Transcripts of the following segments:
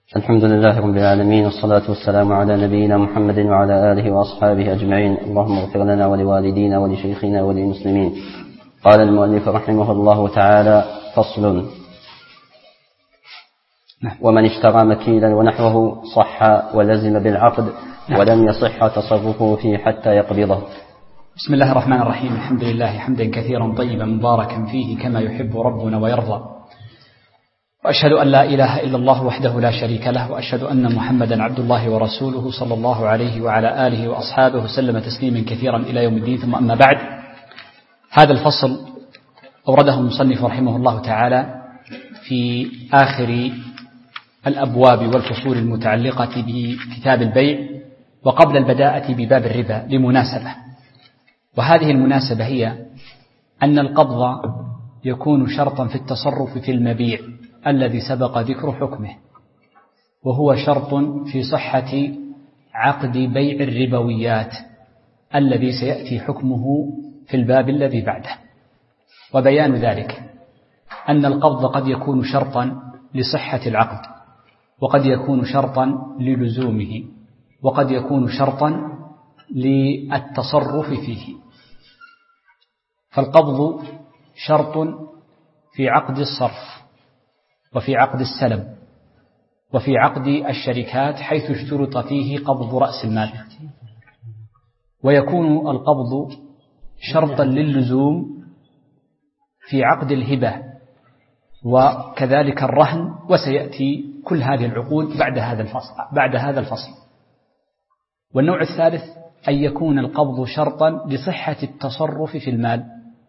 الحمد لله رب العالمين، والصلاة والسلام على نبينا محمد وعلى آله وأصحابه أجمعين. اللهم اغفر لنا ولوالدينا ولشيخنا وللمسلمين. قال المؤلف رحمه الله تعالى: فصل. ومن اشترى مكيلا ونحوه صح ولزم بالعقد ولم يصح تصرفه فيه حتى يقبضه. بسم الله الرحمن الرحيم. الحمد لله حمدا كثيرا طيبا مباركا فيه كما يحب ربنا ويرضى، وأشهد أن لا إله إلا الله وحده لا شريك له، وأشهد أن محمدا عبد الله ورسوله صلى الله عليه وعلى آله وأصحابه وسلم تسليما كثيرا إلى يوم الدين. ثم أما بعد، هذا الفصل أورده المصنف رحمه الله تعالى في آخر الأبواب والفصول المتعلقة بكتاب البيع، وقبل البداءة بباب الربا لمناسبة، وهذه المناسبة هي أن القبض يكون شرطا في التصرف في المبيع الذي سبق ذكر حكمه، وهو شرط في صحة عقد بيع الربويات الذي سيأتي حكمه في الباب الذي بعده. وبيان ذلك أن القبض قد يكون شرطا لصحة العقد، وقد يكون شرطا للزومه، وقد يكون شرطا للتصرف فيه. فالقبض شرط في عقد الصرف، وفي عقد السلم، وفي عقد الشركات حيث اشترط فيه قبض رأس المال، ويكون القبض شرطا للزوم في عقد الهبة وكذلك الرهن، وسيأتي كل هذه العقود بعد هذا الفصل. والنوع الثالث أن يكون القبض شرطا لصحة التصرف في المال،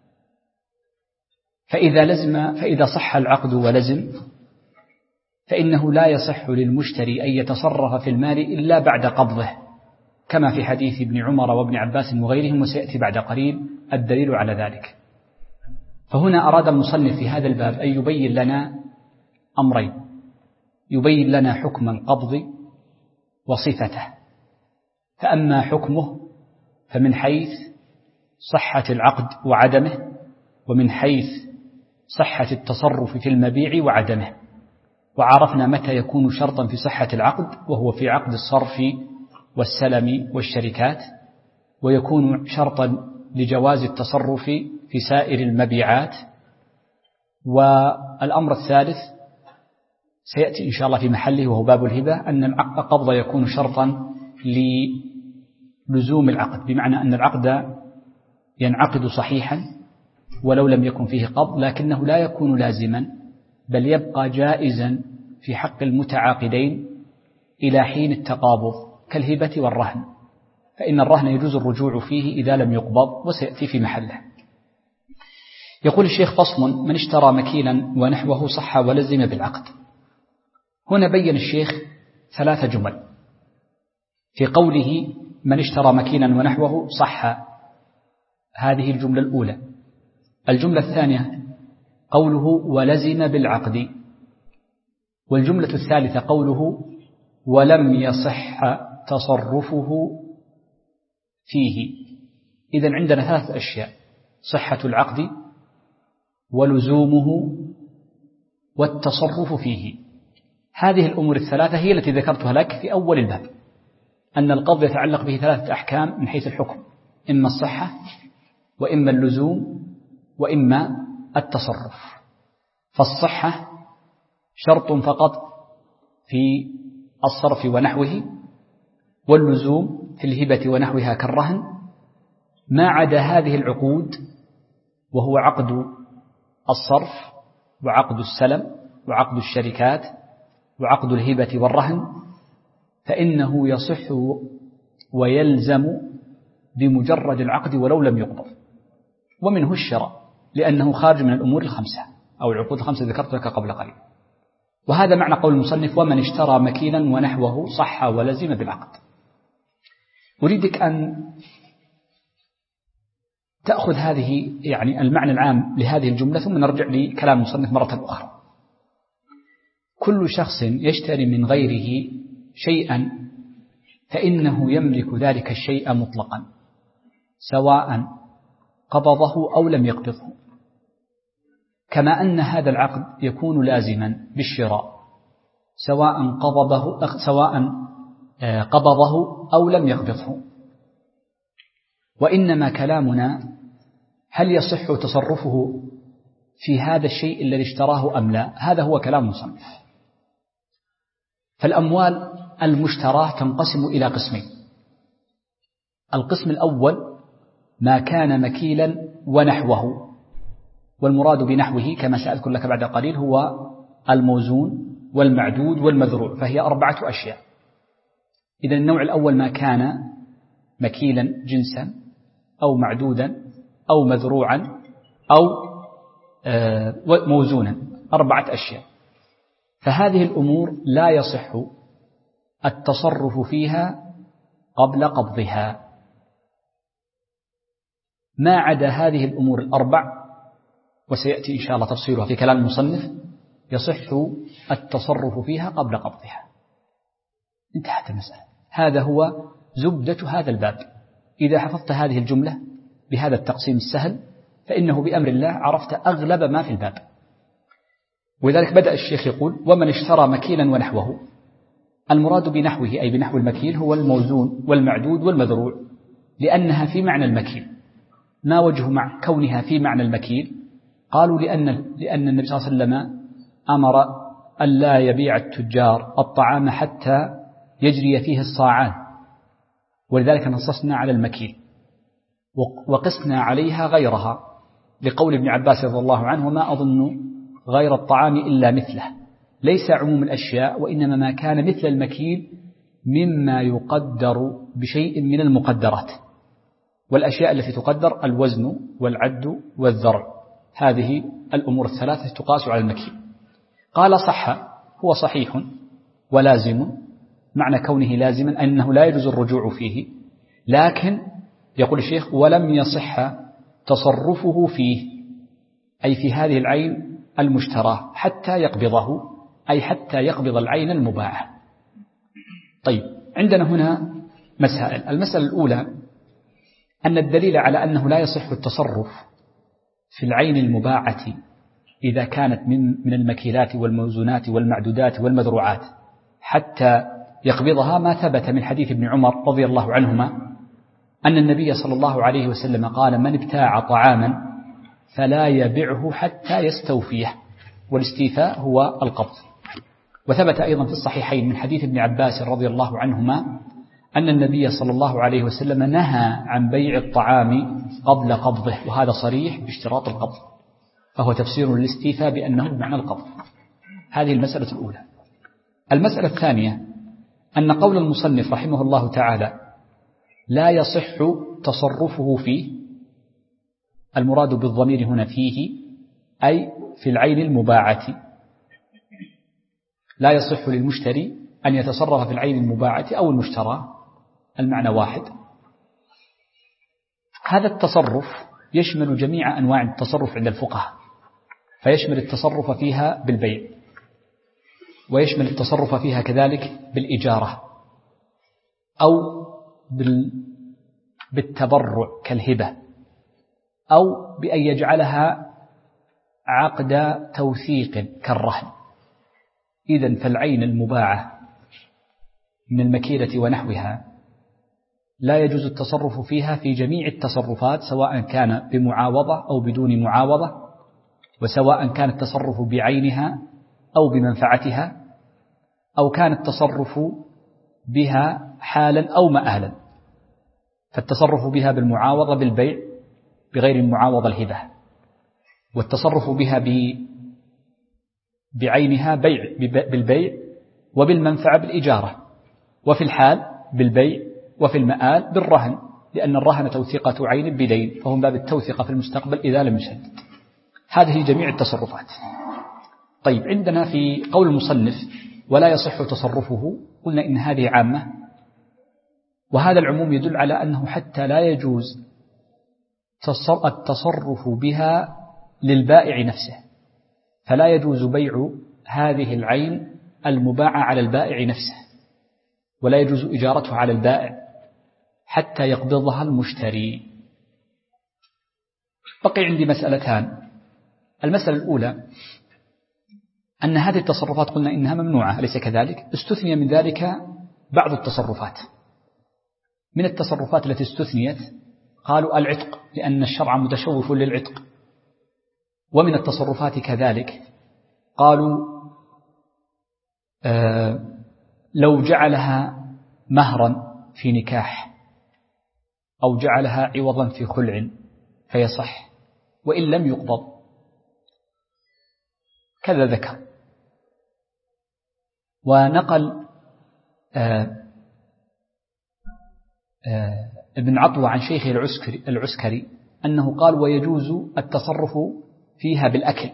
فإذا صح العقد ولزم فإنه لا يصح للمشتري أن يتصرف في المال إلا بعد قبضه، كما في حديث ابن عمر وابن عباس وغيرهم، وسيأتي بعد قليل الدليل على ذلك. فهنا أراد المصنف في هذا الباب أن يبين لنا أمرين: يبين لنا حكم القبض وصفته. فأما حكمه فمن حيث صحة العقد وعدمه، ومن حيث صحة التصرف في المبيع وعدمه. وعرفنا متى يكون شرطا في صحة العقد، وهو في عقد الصرف والسلم والشركات، ويكون شرطا لجواز التصرف في سائر المبيعات. والأمر الثالث سيأتي إن شاء الله في محله، وهو باب الهبة، أن القبض يكون شرطا للزوم العقد، بمعنى أن العقد ينعقد صحيحا ولو لم يكن فيه قبض، لكنه لا يكون لازما، بل يبقى جائزا في حق المتعاقدين إلى حين التقابض، كالهبة والرهن، فإن الرهن يجوز الرجوع فيه إذا لم يقبض، وسيأتي في محله. يقول الشيخ: فصل. من اشترى مكيلا ونحوه صح ولزم بالعقد. هنا بين الشيخ 3 جمل في قوله من اشترى مكيلا ونحوه صح. هذه الجملة الأولى. الجملة الثانية قوله ولزم بالعقد. والجملة الثالثة قوله ولم يصح تصرفه فيه. إذن عندنا 3 أشياء: صحة العقد، ولزومه، والتصرف فيه. هذه الأمور ال3 هي التي ذكرتها لك في أول الباب، أن القبض يتعلق به 3 أحكام من حيث الحكم: إما الصحة، وإما اللزوم، وإما التصرف. فالصحة شرط فقط في الصرف ونحوه، واللزوم في الهبة ونحوها كالرهن. ما عدا هذه العقود، وهو عقد الصرف وعقد السلم وعقد الشركات وعقد الهبة والرهن، فإنه يصح ويلزم بمجرد العقد ولو لم يقبض. ومنه الشراء، لأنه خارج من الأمور ال5 أو العقود ال5 ذكرت لك قبل قليل. وهذا معنى قول المصنف: ومن اشترى مكيلا ونحوه صح ولزم بالعقد. أريدك أن تأخذ هذه المعنى العام لهذه الجملة، ثم نرجع لكلام المصنف مرة أخرى. كل شخص يشتري من غيره شيئا فإنه يملك ذلك الشيء مطلقا، سواء قبضه أو لم يقبضه، كما أن هذا العقد يكون لازما بالشراء، سواء قبضه أو لم يقبضه. وإنما كلامنا هل يصح تصرفه في هذا الشيء الذي اشتراه أم لا؟ هذا هو كلام المصنف. فالأموال المشتراه تنقسم إلى قسمين. القسم الأول ما كان مكيلا ونحوه، والمراد بنحوه كما سأذكر لك بعد قليل هو الموزون والمعدود والمذروع، فهي 4 أشياء. إذن النوع الأول ما كان مكيلا جنسا أو معدودا أو مذروعا أو موزونا، 4 أشياء. فهذه الأمور لا يصح التصرف فيها قبل قبضها. ما عدا هذه الأمور ال4، وسيأتي إن شاء الله تفصيلها في كلام المصنف، يصح التصرف فيها قبل قبضها. انتهت المسألة. هذا هو زبدة هذا الباب. إذا حفظت هذه الجملة بهذا التقسيم السهل فإنه بأمر الله عرفت أغلب ما في الباب. ولذلك بدأ الشيخ يقول: ومن اشترى مكيلا ونحوه. المراد بنحوه أي بنحو المكيل هو الموزون والمعدود والمذروع، لأنها في معنى المكيل. ما وجه مع كونها في معنى المكيل؟ قالوا لأن النبي صلى الله عليه وسلم أمر أن لا يبيع التجار الطعام حتى يجري فيه الصاعان، ولذلك نصصنا على المكيل وقسنا عليها غيرها، لقول ابن عباس رضي الله عنه: وما أظن غير الطعام إلا مثله. ليس عموم الأشياء، وإنما ما كان مثل المكيل مما يقدر بشيء من المقدرات. والأشياء التي تقدر الوزن والعد والذرع، هذه الأمور الثلاثة تقاس على المكيل. قال: صح، هو صحيح ولازم. معنى كونه لازما أنه لا يجوز الرجوع فيه، لكن يقول الشيخ: ولم يصح تصرفه فيه، أي في هذه العين المشتراه، حتى يقبضه، أي حتى يقبض العين المباعة. طيب، عندنا هنا مسائل. المسألة الأولى أن الدليل على أنه لا يصح التصرف في العين المباعة إذا كانت من المكيلات والموزونات والمعدودات والمذروعات حتى يقبضها ما ثبت من حديث ابن عمر رضي الله عنهما أن النبي صلى الله عليه وسلم قال: من ابتاع طعاما فلا يبعه حتى يستوفيه، والاستيفاء هو القبض. وثبت أيضا في الصحيحين من حديث ابن عباس رضي الله عنهما أن النبي صلى الله عليه وسلم نهى عن بيع الطعام قبل قبضه، وهذا صريح باشتراط القبض، فهو تفسير للاستيفاء بأنه بمعنى القبض. هذه المسألة الأولى. المسألة الثانية أن قول المصنف رحمه الله تعالى لا يصح تصرفه فيه، المراد بالضمير هنا فيه أي في العين المباعة. لا يصح للمشتري أن يتصرف في العين المباعة أو المشترى، المعنى واحد. هذا التصرف يشمل جميع أنواع التصرف عند الفقهاء، فيشمل التصرف فيها بالبيع، ويشمل التصرف فيها كذلك بالإجارة، أو بالتبرع كالهبة، أو بأن يجعلها عقد توثيق كالرهن. إذن فالعين المباعة من المكيلة ونحوها لا يجوز التصرف فيها في جميع التصرفات، سواء كان بمعاوضة أو بدون معاوضة، وسواء كان التصرف بعينها أو بمنفعتها، أو كان التصرف بها حالا أو مآلا. فالتصرف بها بالمعاوضة بالبيع بغير المعاوضة الهبة، والتصرف بها بعينها بالبيع، وبالمنفعة بالإجارة، وفي الحال بالبيع، وفي المآل بالرهن، لأن الرهن توثيقة عين بدين، فهم باب التوثيقة في المستقبل إذا لم يسدد. هذه جميع التصرفات. طيب، عندنا في قول المصنف ولا يصح تصرفه، قلنا إن هذه عامة، وهذا العموم يدل على أنه حتى لا يجوز التصرف بها للبائع نفسه، فلا يجوز بيع هذه العين المباعة على البائع نفسه، ولا يجوز إجارتها على البائع حتى يقبضها المشتري. بقي عندي مسألتان. المسألة الأولى أن هذه التصرفات قلنا إنها ممنوعة، أليس كذلك؟ استثني من ذلك بعض التصرفات. من التصرفات التي استثنيت قالوا العتق، لأن الشرع متشوف للعتق. ومن التصرفات كذلك قالوا لو جعلها مهرا في نكاح أو جعلها عوضا في خلع فيصح، وإن لم يقبض. كذا ذكر. ونقل ابن عطوة عن شيخه العسكري أنه قال ويجوز التصرف فيها بالأكل،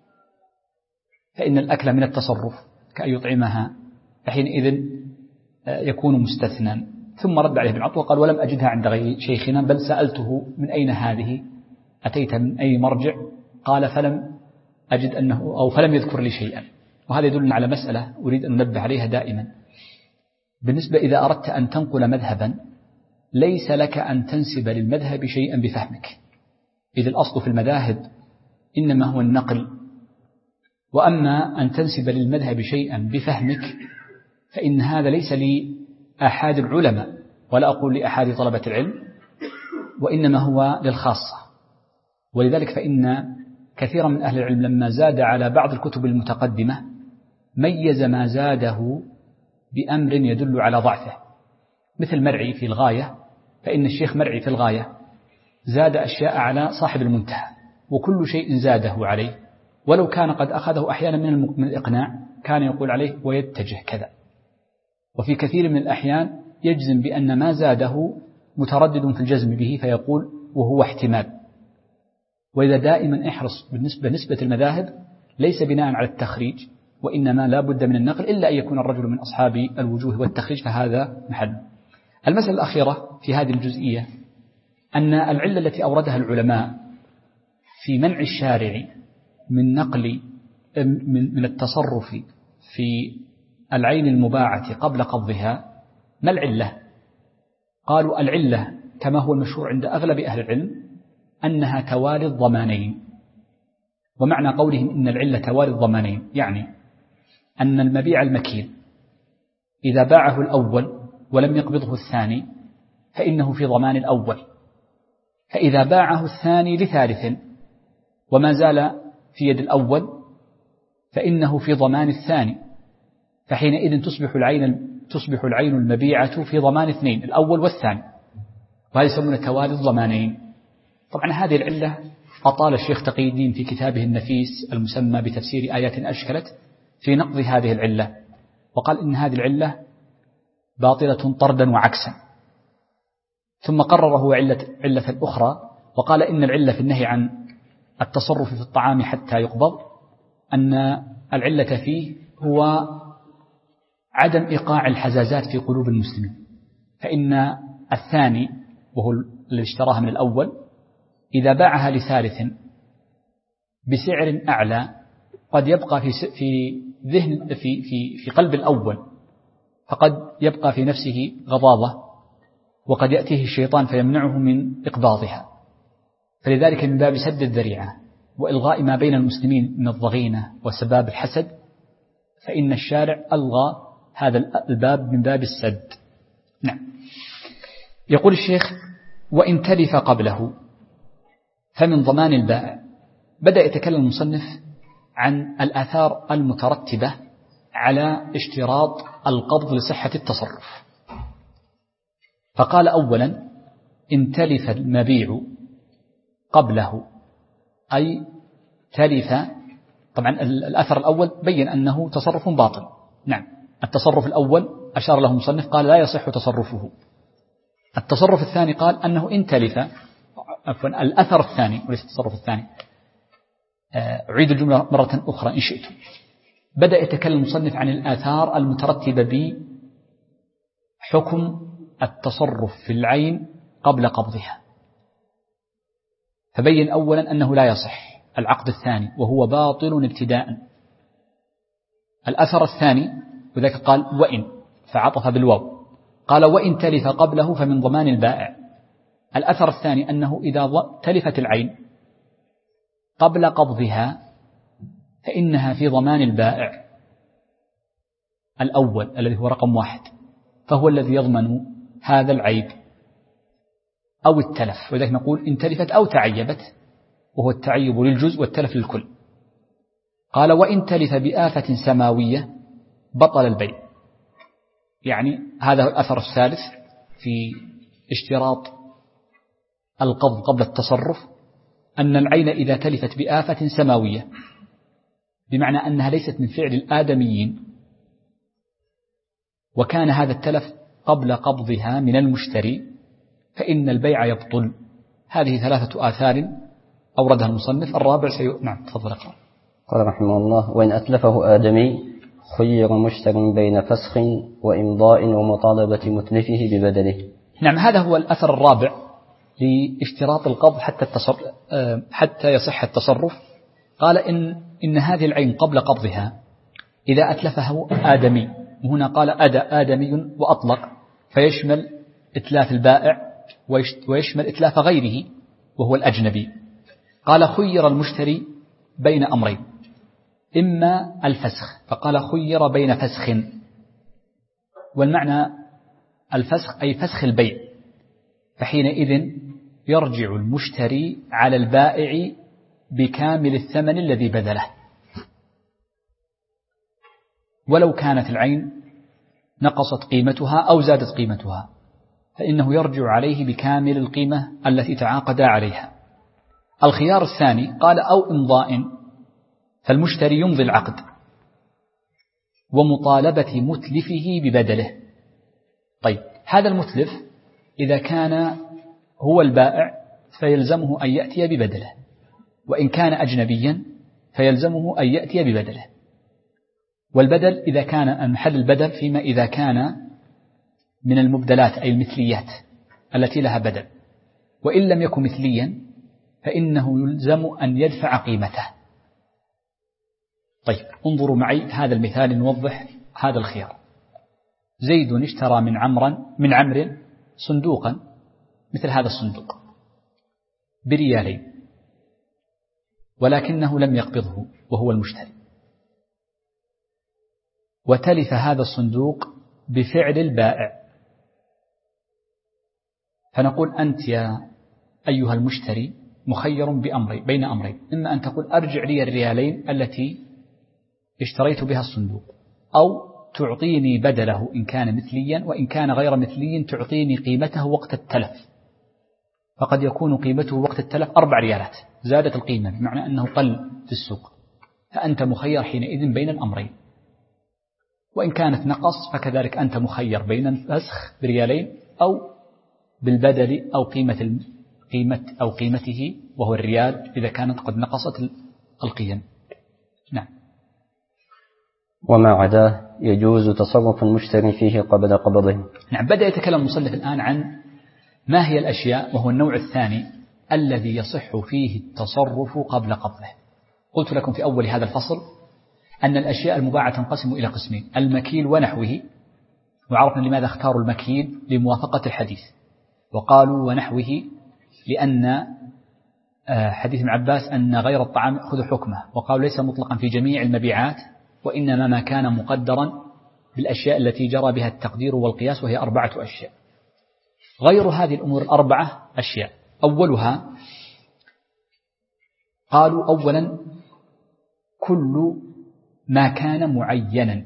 فإن الأكل من التصرف كأن يطعمها، فحينئذ يكون مستثنى. ثم رد عليه ابن عطوة قال ولم أجدها عند غير شيخنا، بل سألته من أين هذه، أتيت من أي مرجع؟ قال فلم أجد أنه أو فلم يذكر لي شيئا. وهذا يدلنا على مسألة أريد أن ننبه عليها دائما. بالنسبة إذا أردت أن تنقل مذهبا ليس لك أن تنسب للمذهب شيئا بفهمك، إذ الأصل في المذاهب إنما هو النقل. وأما أن تنسب للمذهب شيئا بفهمك فإن هذا ليس لأحد العلماء، ولا أقول لأحد طلبة العلم، وإنما هو للخاصة. ولذلك فإن كثيرا من أهل العلم لما زاد على بعض الكتب المتقدمة ميز ما زاده بأمر يدل على ضعفه، مثل مرعي في الغاية، فإن الشيخ مرعي في الغاية زاد أشياء على صاحب المنتهى، وكل شيء زاده عليه، ولو كان قد أخذه أحيانا من الإقناع كان يقول عليه ويتجه كذا. وفي كثير من الأحيان يجزم بأن ما زاده متردد في الجزم به فيقول وهو احتمال. وإذا دائما احرص بالنسبة المذاهب ليس بناء على التخريج، وإنما لا بد من النقل، إلا أن يكون الرجل من أصحاب الوجوه والتخريج، فهذا محل. المسألة الأخيرة في هذه الجزئية أن العلة التي أوردها العلماء في منع الشارع من نقل من التصرف في العين المباعة قبل قبضها، ما العلة؟ قالوا العلة كما هو المشهور عند أغلب أهل العلم أنها توالي الضمانين. ومعنى قولهم إن العلة توالي الضمانين يعني أن المبيع المكيل إذا باعه الأول ولم يقبضه الثاني فإنه في ضمان الأول، فإذا باعه الثاني لثالث وما زال في يد الأول فإنه في ضمان الثاني، فحينئذ تصبح العين المبيعة في ضمان اثنين، الأول والثاني، وهذا يسمونه توالي الضمانين. طبعا هذه العلة أطال الشيخ تقي الدين في كتابه النفيس المسمى بتفسير آيات أشكلت في نقض هذه العلة، وقال إن هذه العلة باطلة طردا وعكسا. ثم قرره علة أخرى وقال إن العلة في النهي عن التصرف في الطعام حتى يقبض أن العلة فيه هو عدم إيقاع الحزازات في قلوب المسلمين، فإن الثاني وهو الذي اشتراها من الأول إذا باعها لثالث بسعر أعلى قد يبقى في ذهن في قلب الأول، فقد يبقى في نفسه غضاضة، وقد يأتيه الشيطان فيمنعه من إقباضها. فلذلك من باب سد الذريعة وإلغاء ما بين المسلمين من الضغينة وسباب الحسد، فإن الشارع ألغى هذا الباب من باب السد. نعم. يقول الشيخ وإن تلف قبله فمن ضمان البائع. بدأ يتكلم المصنف عن الآثار المترتبة على اشتراط القبض لصحة التصرف، فقال أولا إن تلف المبيع قبله، أي تلف. طبعا الأثر الأول بين أنه تصرف باطل. نعم، التصرف الأول أشار له المصنف قال لا يصح تصرفه. التصرف الثاني قال أنه إن تلف، عفوا الأثر الثاني وليس التصرف الثاني، أعيد الجملة مرة أخرى إن شئتم. بدأ يتكلم المصنف عن الآثار المترتبة بحكم التصرف في العين قبل قبضها، فبين أولا أنه لا يصح العقد الثاني وهو باطل ابتداء. الأثر الثاني وذلك قال وإن، فعطف بالواو، قال وإن تلف قبله فمن ضمان البائع. الأثر الثاني أنه إذا تلفت العين قبل قبضها فإنها في ضمان البائع الأول الذي هو رقم 1، فهو الذي يضمن هذا العيب أو التلف. ولذلك نقول إن تلفت أو تعيبت، وهو التعيب للجزء والتلف للكل. قال وإن تلف بآفة سماوية بطل البيع. يعني هذا الأثر الثالث في اشتراط القبض قبل التصرف، أن العين إذا تلفت بآفة سماوية، بمعنى أنها ليست من فعل الآدميين، وكان هذا التلف قبل قبضها من المشتري، فإن البيع يبطل. هذه 3 آثار أوردها المصنف. الرابع نعم تفضل اقرأ. قال رحمه الله: وإن أتلفه آدمي خير مشتر بين فسخ وإمضاء ومطالبة متلفه ببدله. نعم، هذا هو الأثر الرابع لاشتراط القبض حتى يصح التصرف. قال إن هذه العين قبل قبضها إذا أتلفه آدمي، وهنا قال آدمي وأطلق، فيشمل إتلاف البائع ويشمل إتلاف غيره وهو الأجنبي. قال خير المشتري بين أمرين، إما الفسخ، فقال خير بين فسخ، والمعنى الفسخ أي فسخ البيع، فحينئذ يرجع المشتري على البائع بكامل الثمن الذي بذله، ولو كانت العين نقصت قيمتها أو زادت قيمتها، فإنه يرجع عليه بكامل القيمة التي تعاقد عليها. الخيار الثاني قال أو إمضاء، فالمشتري يمضي العقد ومطالبة متلفه ببدله. طيب، هذا المتلف إذا كان هو البائع فيلزمه أن يأتي ببدله، وإن كان أجنبيا فيلزمه أن يأتي ببدله. والبدل إذا كان محل البدل فيما إذا كان من المبدلات أي المثليات التي لها بدل، وإن لم يكن مثليا فإنه يلزم أن يدفع قيمته. طيب، انظروا معي هذا المثال نوضح هذا الخيار. زيد اشترى من عمرو صندوقا مثل هذا الصندوق ب2 ولكنه لم يقبضه وهو المشتري، وتلف هذا الصندوق بفعل البائع، فنقول أنت يا أيها المشتري مخير بين أمرين، إما أن تقول أرجع لي 2 التي اشتريت بها الصندوق، أو تعطيني بدله إن كان مثليا، وإن كان غير مثلي تعطيني قيمته وقت التلف، فقد يكون قيمته وقت التلف 4 زادت القيمة، بمعنى أنه قل في السوق، فأنت مخير حينئذ بين الأمرين. وإن كانت نقص فكذلك أنت مخير بين الفسخ ب2 أو بالبدل أو قيمته وهو 1 إذا كانت قد نقصت القيم. نعم. وما عداه يجوز تصرف المشتري فيه قبل قبضه. نعم، بدأ يتكلم المصنف الآن عن ما هي الأشياء، وهو النوع الثاني الذي يصح فيه التصرف قبل قبضه. قلت لكم في أول هذا الفصل أن الأشياء المباعة تنقسم إلى قسمين: المكيل ونحوه، وعرفنا لماذا اختاروا المكيل لموافقة الحديث، وقالوا ونحوه لأن حديث ابن عباس أن غير الطعام يأخذ حكمه، وقالوا ليس مطلقا في جميع المبيعات، وإنما ما كان مقدرا بالأشياء التي جرى بها التقدير والقياس، وهي 4 أشياء. غير هذه الأمور 4 أشياء. أولها قالوا أولا كل ما كان معينا.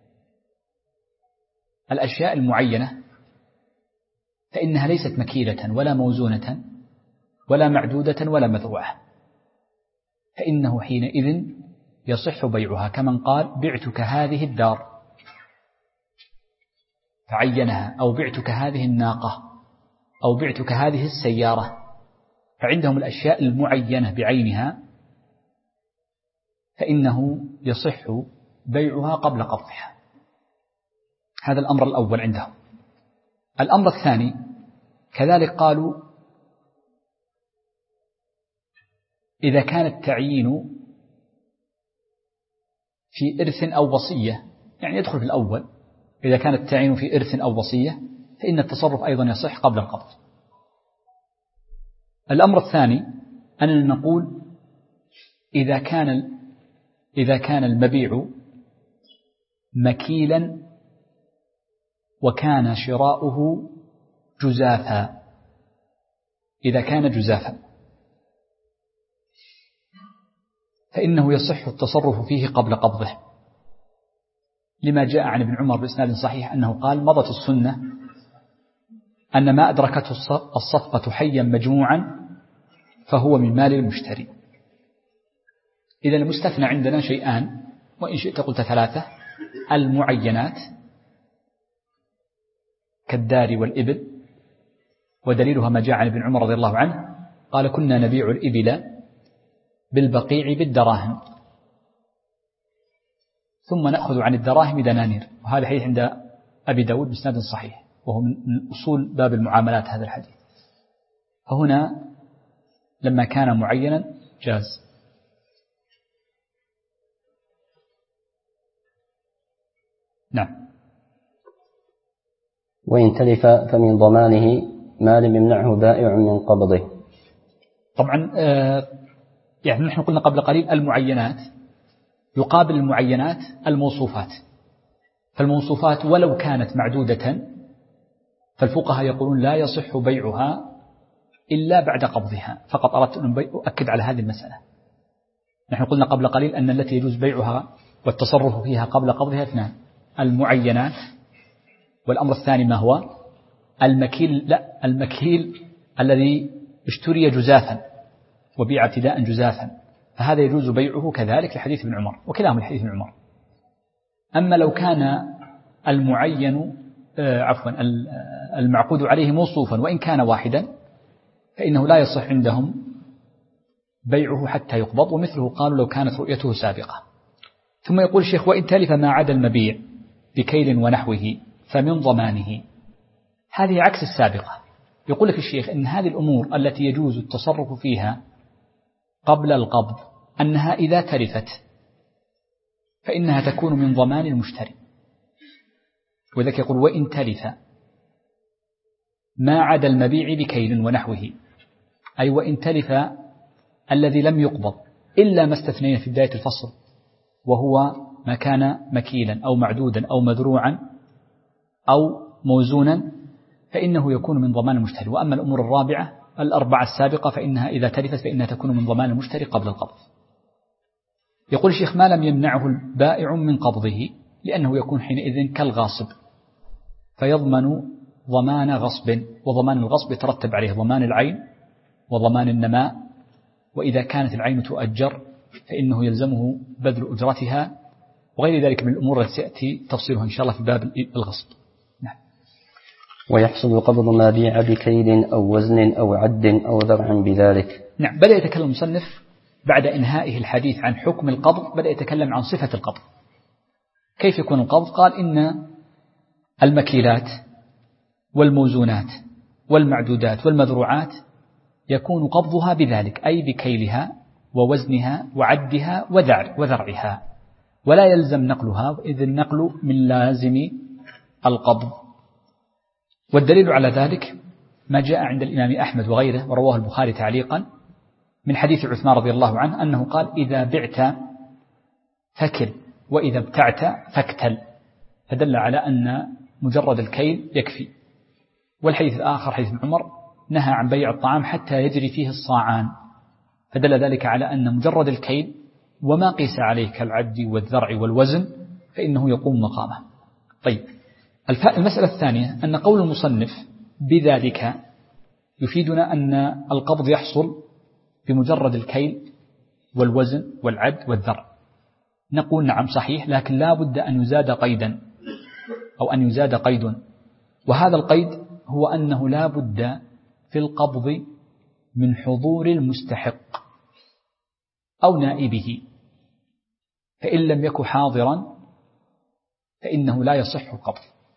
الأشياء المعينة فإنها ليست مكيلة ولا موزونة ولا معدودة ولا مذروعة، فإنه حينئذ يصح بيعها، كمن قال بعتك هذه الدار فعينها، أو بعتك هذه الناقة، أو بعتك هذه السيارة، فعندهم الأشياء المعينة بعينها فإنه يصح بيعها قبل قبضها. هذا الأمر الأول عندهم. الأمر الثاني كذلك قالوا إذا كان التعيين في إرث أو وصية، يعني يدخل في الأول، إذا كان التعيين في إرث أو وصية فإن التصرف أيضا يصح قبل القبض. الأمر الثاني أننا نقول إذا كان إذا كان المبيع مكيلا وكان شراؤه جزافا. إذا كان جزافا فإنه يصح التصرف فيه قبل قبضه، لما جاء عن ابن عمر بإسناد صحيح أنه قال: مضت السنة أن ما أدركته الصفقة حيا مجموعا فهو من مال المشتري. إذا المستثنى عندنا شيئان، وإن شئت قلت ثلاثة: المعينات كالدار والإبل، ودليلها ما جاء عن ابن عمر رضي الله عنه قال: كنا نبيع الإبل بالبقيع بالدراهم ثم نأخذ عن الدراهم دنانير. وهذا حديث عند أبي داود بإسناد صحيح، وهو من أصول باب المعاملات هذا الحديث. فهنا لما كان معينا جاز. نعم. وإن تلف فمن ضمانه ما لم يمنعه بائع من قبضه. طبعا يعني نحن قلنا قبل قليل المعينات يقابل المعينات الموصوفات، فالموصوفات ولو كانت معدودة فالفقهاء يقولون لا يصح بيعها إلا بعد قبضها. فقط أردت أن أؤكد على هذه المسألة. نحن قلنا قبل قليل أن التي يجوز بيعها والتصرف فيها قبل قبضها اثنان: المعينات، والأمر الثاني ما هو؟ المكيل الذي اشتري جزافا وبيع ابتداء جزافا، فهذا يجوز بيعه كذلك لحديث ابن عمر، وكلاهما لحديث ابن عمر. أما لو كان المعين المعقود عليه موصوفا وإن كان واحدا فإنه لا يصح عندهم بيعه حتى يقبض، ومثله قالوا لو كانت رؤيته سابقة. ثم يقول الشيخ: وإن تلف ما عدا المبيع بكيل ونحوه فمن ضمانه. هذه عكس السابقة. يقول لك الشيخ إن هذه الأمور التي يجوز التصرف فيها قبل القبض أنها إذا تلفت فإنها تكون من ضمان المشتري. وذلك يقول: وإن تلف ما عدا المبيع بكيل ونحوه، أي وإن تلف الذي لم يقبض إلا ما استثنينا في بداية الفصل، وهو ما كان مكيلا أو معدودا أو مذروعا أو موزونا، فإنه يكون من ضمان المشتري. وأما الأمور الأربعة السابقة فإنها إذا تلفت فإنها تكون من ضمان المشتري قبل القبض. يقول الشيخ: ما لم يمنعه البائع من قبضه، لأنه يكون حينئذ كالغاصب فيضمن ضمان غصب، وضمان الغصب يترتب عليه ضمان العين وضمان النماء، وإذا كانت العين تؤجر فإنه يلزمه بذل أجرتها، وغير ذلك من الأمور التي سيأتي تفصيلها إن شاء الله في باب الغصب. نعم. ويحصل قبض ما بيع بكيل أو وزن أو عد أو ذرع بذلك. نعم. بدأ يتكلم المصنف بعد إنهائه الحديث عن حكم القبض، بدأ يتكلم عن صفة القبض. كيف يكون القبض؟ قال: إن المكيلات والموزونات والمعدودات والمذروعات يكون قبضها بذلك، أي بكيلها ووزنها وعدها وذرعها، ولا يلزم نقلها، إذ النقل من لازم القبض. والدليل على ذلك ما جاء عند الإمام أحمد وغيره، ورواه البخاري تعليقا من حديث عثمان رضي الله عنه أنه قال: إذا بعت فكل وإذا ابتعت فاكتل، فدل على أن مجرد الكيل يكفي. والحديث الآخر حديث ابن عمر نهى عن بيع الطعام حتى يجري فيه الصاعان، فدل ذلك على أن مجرد الكيل وما قيس عليه كالعد والذرع والوزن فإنه يقوم مقامه. طيب، المسألة الثانية أن قول المصنف بذلك يفيدنا أن القبض يحصل بمجرد الكيل والوزن والعد والذرع. نقول نعم صحيح، لكن لا بد أن يزاد قيدا أو أن يزاد قيد، وهذا القيد هو أنه لا بد في القبض من حضور المستحق أو نائبه، فإن لم يكن حاضرا فإنه لا يصح القبض،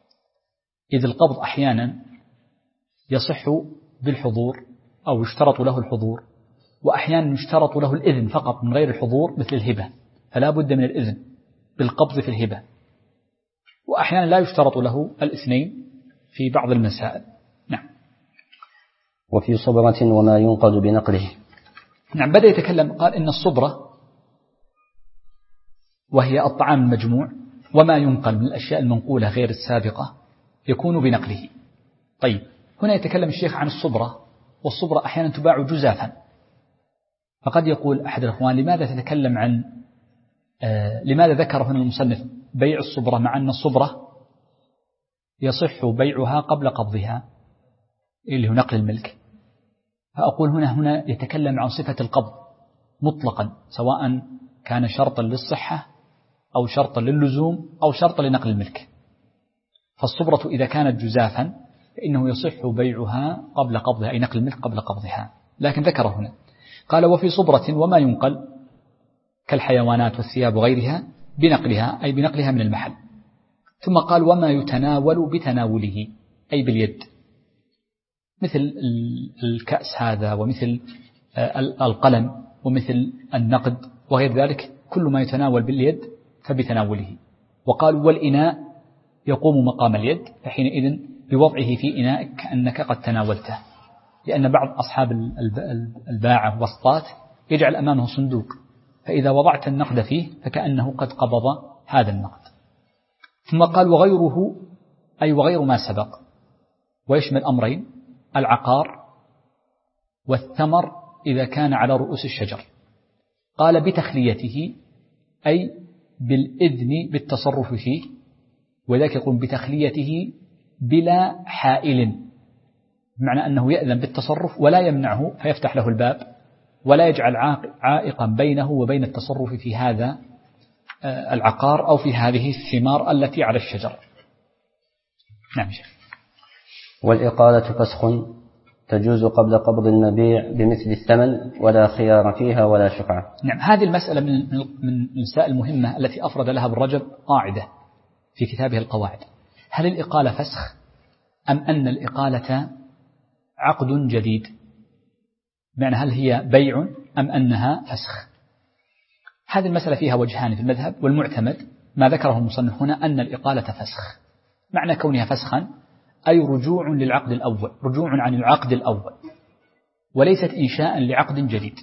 إذ القبض أحيانا يصح بالحضور أو يشترط له الحضور، وأحيانا يشترط له الإذن فقط من غير الحضور مثل الهبة، فلا بد من الإذن بالقبض في الهبة، وأحيانا لا يشترط له الاثنين في بعض المسائل. نعم. وفي صبرة وما ينقذ بنقله. نعم. بدأ يتكلم قال إن الصبرة وهي الطعام المجموع، وما ينقل من الأشياء المنقولة غير السابقة يكون بنقله. طيب، هنا يتكلم الشيخ عن الصبرة، والصبرة أحيانا تباع جزافا. فقد يقول أحد الأخوان: لماذا تتكلم عن لماذا ذكر هنا المصنف بيع الصبرة مع أن الصبرة يصح بيعها قبل قبضها اللي هو نقل الملك؟ فأقول هنا يتكلم عن صفة القبض مطلقا، سواء كان شرطا للصحة أو شرطا للزوم أو شرطا لنقل الملك. فالصبرة إذا كانت جزافا فإنه يصح بيعها قبل قبضها، أي نقل الملك قبل قبضها. لكن ذكر هنا قال: وفي صبرة وما ينقل كالحيوانات والثياب وغيرها بنقلها، أي بنقلها من المحل. ثم قال: وما يتناول بتناوله، أي باليد، مثل الكأس هذا، ومثل القلم، ومثل النقد وغير ذلك، كل ما يتناول باليد فبتناوله. وقالوا: والإناء يقوم مقام اليد، فحينئذ بوضعه في إنائك كأنك قد تناولته، لأن بعض أصحاب الباعة والوسطات يجعل أمامه صندوق، فإذا وضعت النقد فيه فكأنه قد قبض هذا النقد. ثم قال: وغيره، أي وغير ما سبق، ويشمل أمرين: العقار والثمر إذا كان على رؤوس الشجر. قال: بتخليته، أي بالإذن بالتصرف فيه، وذلك يقول بتخليته بلا حائل، بمعنى أنه يأذن بالتصرف ولا يمنعه فيفتح له الباب، ولا يجعل عائقا بينه وبين التصرف في هذا العقار أو في هذه الثمار التي على الشجر. نعم شيخ. والإقالة فسخ تجوز قبل قبض المبيع بمثل الثمن، ولا خيار فيها ولا شفعة. نعم، هذه المسألة من المسائل المهمة التي أفرد لها ابن رجب قاعدة في كتابه القواعد: هل الإقالة فسخ أم أن الإقالة عقد جديد؟ معنى هل هي بيع أم أنها فسخ؟ هذه المسألة فيها وجهان في المذهب، والمعتمد ما ذكره المصنف هنا أن الإقالة فسخ. معنى كونها فسخا أي رجوع للعقد الأول، رجوع عن العقد الأول، وليست إنشاء لعقد جديد.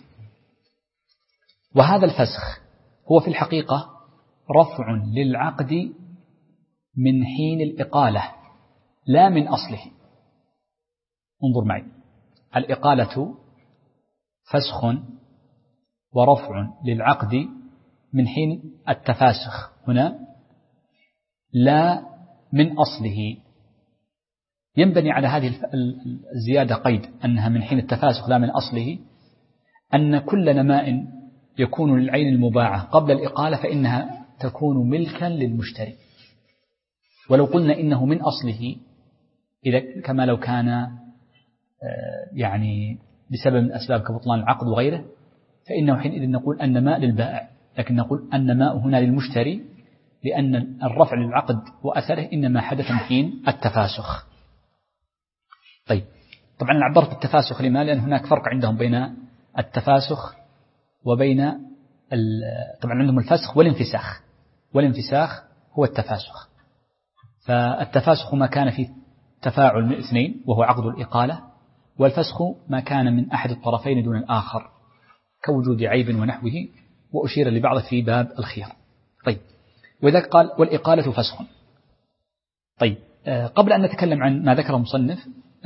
وهذا الفسخ هو في الحقيقة رفع للعقد من حين الإقالة لا من أصله. انظر معي: الإقالة فسخ ورفع للعقد من حين التفاسخ هنا لا من أصله. ينبني على هذه الزيادة قيد أنها من حين التفاسخ لا من أصله، أن كل نماء يكون للعين المباعة قبل الإقالة فإنها تكون ملكا للمشتري. ولو قلنا إنه من أصله، إذا كما لو كان يعني بسبب من أسباب كبطلان العقد وغيره، فإنه حينئذ نقول النماء للبائع، لكن نقول النماء هنا للمشتري، لأن الرفع للعقد وأثره إنما حدث من حين التفاسخ. طيب، طبعا العبارة بالتفاسخ لما؟ لأن هناك فرق عندهم بين التفاسخ وبين طبعا عندهم الفسخ والانفساخ، والانفساخ هو التفاسخ. فالتفاسخ ما كان فيه تفاعل من اثنين وهو عقد الإقالة، والفسخ ما كان من أحد الطرفين دون الآخر كوجود عيب ونحوه، وأشير لبعض في باب الخيار. طيب، وذلك قال: والإقالة فسخ. طيب، قبل أن نتكلم عن ما ذكر المصنف،